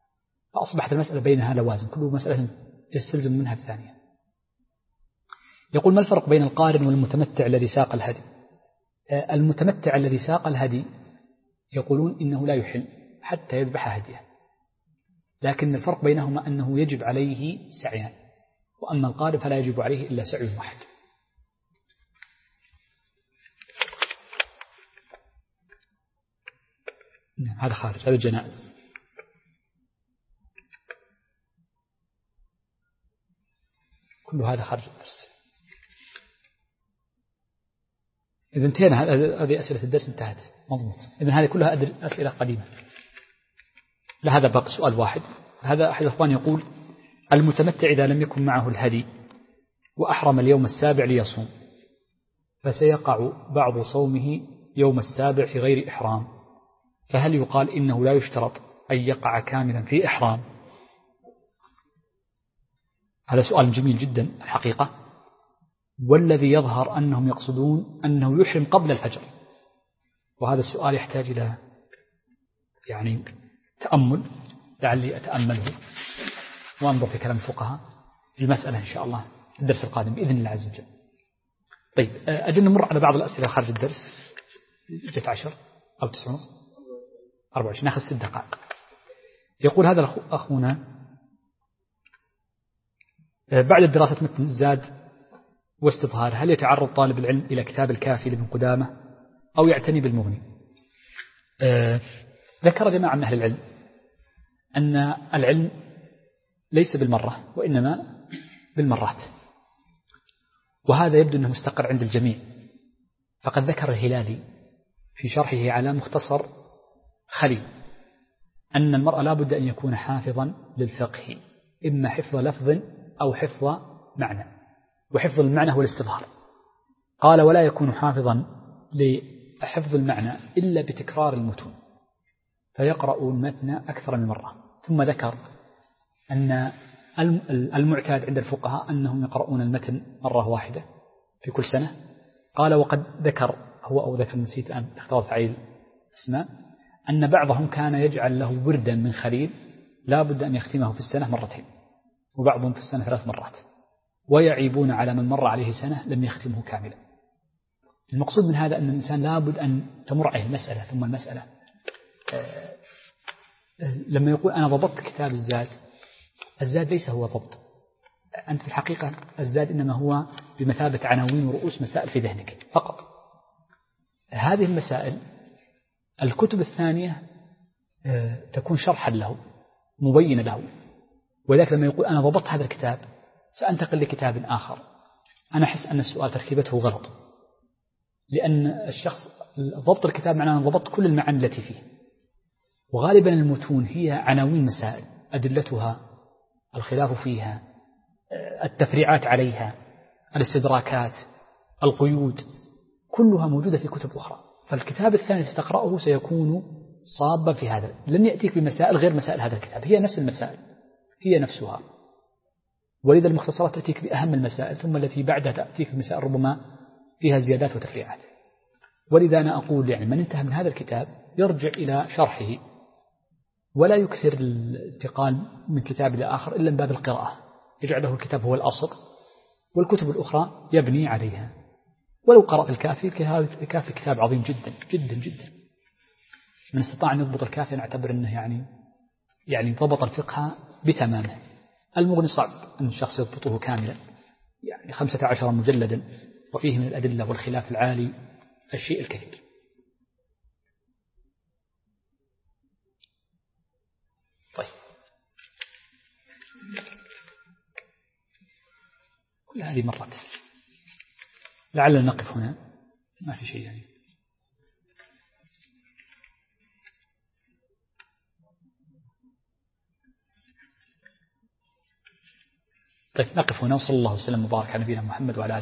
فأصبحت المسألة بينها لوازم، كل مسألة يستلزم منها الثانية. يقول: ما الفرق بين القارن والمتمتع الذي ساق الهدي؟ المتمتع الذي ساق الهدي يقولون إنه لا يحل حتى يذبح هديه، لكن الفرق بينهما أنه يجب عليه سعيان، وأما القارن فلا يجب عليه إلا سعي واحد. هذا خارج، هذا جنائز. كل هذا خارج الدرس. إذا انتهينا، هذه أسئلة الدرس انتهت مضبوط. إذا هذه كلها أسئلة قديمة. لا، هذا باقي سؤال واحد. هذا أحد الأخوان يقول: المتمتع إذا لم يكن معه الهدي وأحرم اليوم السابع ليصوم، فسيقع بعض صومه يوم السابع في غير إحرام، فهل يقال إنه لا يشترط أن يقع كاملا في إحرام؟ هذا سؤال جميل جدا الحقيقة، والذي يظهر أنهم يقصدون أنه يحرم قبل الفجر، وهذا السؤال يحتاج إلى تأمل، لعلي أتأمله وأنظر في كلام الفقهاء في المسألة إن شاء الله في الدرس القادم بإذن الله عز وجل. طيب، أجل نمر على بعض الأسئلة خارج الدرس. جت 10 أو 9:30 24، ناخذ 6 دقائق. يقول هذا أخونا: بعد دراسة متن الزاد واستظهار، هل يتعرض طالب العلم إلى كتاب الكافي لابن قدامة أو يعتني بالمغني؟ ذكر جماعة من أهل العلم أن العلم ليس بالمرة وإنما بالمرات، وهذا يبدو أنه مستقر عند الجميع. فقد ذكر الهلالي في شرحه على مختصر خليل أن المرء لا بد أن يكون حافظا للفقه، إما حفظ لفظ أو حفظ معنى، وحفظ المعنى هو الاستظهار. قال: ولا يكون حافظا لحفظ المعنى إلا بتكرار المتون، فيقرأ المتن أكثر من مرة. ثم ذكر أن المعتاد عند الفقهاء أنهم يقرؤون المتن مرة واحدة في كل سنة. قال: وقد ذكر هو، أو ذكر نسيت أن اختار فعيل اسماء، أن بعضهم كان يجعل له وردا من خليل لا بد أن يختمه في السنة مرتين، وبعضهم في السنة 3 مرات، ويعيبون على من مر عليه سنة لم يختمه كاملا. المقصود من هذا أن الإنسان لا بد أن تمر عليه المسألة ثم المسألة. لما يقول أنا ضبطت كتاب الزاد ليس هو ضبط، أنت في الحقيقة الزاد إنما هو بمثابة عناوين ورؤوس مسائل في ذهنك فقط. هذه المسائل الكتب الثانية تكون شرحا له مبينة له، ولذلك لما يقول أنا ضبطت هذا الكتاب سأنتقل لكتاب آخر، أنا أحس أن السؤال تركيبته غلط، لأن الشخص ضبط الكتاب معناه أن ضبط كل المعاني التي فيه، وغالبا المتون هي عناوين مسائل أدلتها، الخلاف فيها، التفريعات عليها، الاستدراكات، القيود، كلها موجودة في كتب أخرى. فالكتاب الثاني ستقرأه سيكون صابا في هذا، لن يأتيك بمسائل غير مسائل هذا الكتاب، هي نفس المسائل هي نفسها، ولذا المختصرات تأتيك بأهم المسائل، ثم التي بعدها تأتيك بمسائل ربما فيها زيادات وتفريعات. ولذا أنا أقول من انتهى من هذا الكتاب يرجع إلى شرحه، ولا يكثر الانتقال من كتاب إلى آخر إلا من باب القراءة، يجعل له الكتاب هو الأصل والكتب الأخرى يبني عليها. ولو قرأت الكافي، الكافي كتاب عظيم جدا جدا جدا، من استطاع أن يضبط الكافي نعتبر أنه يعني ضبط الفقه بتمامه. المغني صعب أن الشخص يضبطه كاملا، 15 مجلدا، وفيه من الأدلة والخلاف العالي الشيء الكثير. طيب، كل هذه مرات لعلنا نقف هنا، ما في شيء طيب، نقف هنا، وصلى الله وسلم وبارك على نبينا محمد وعلى آله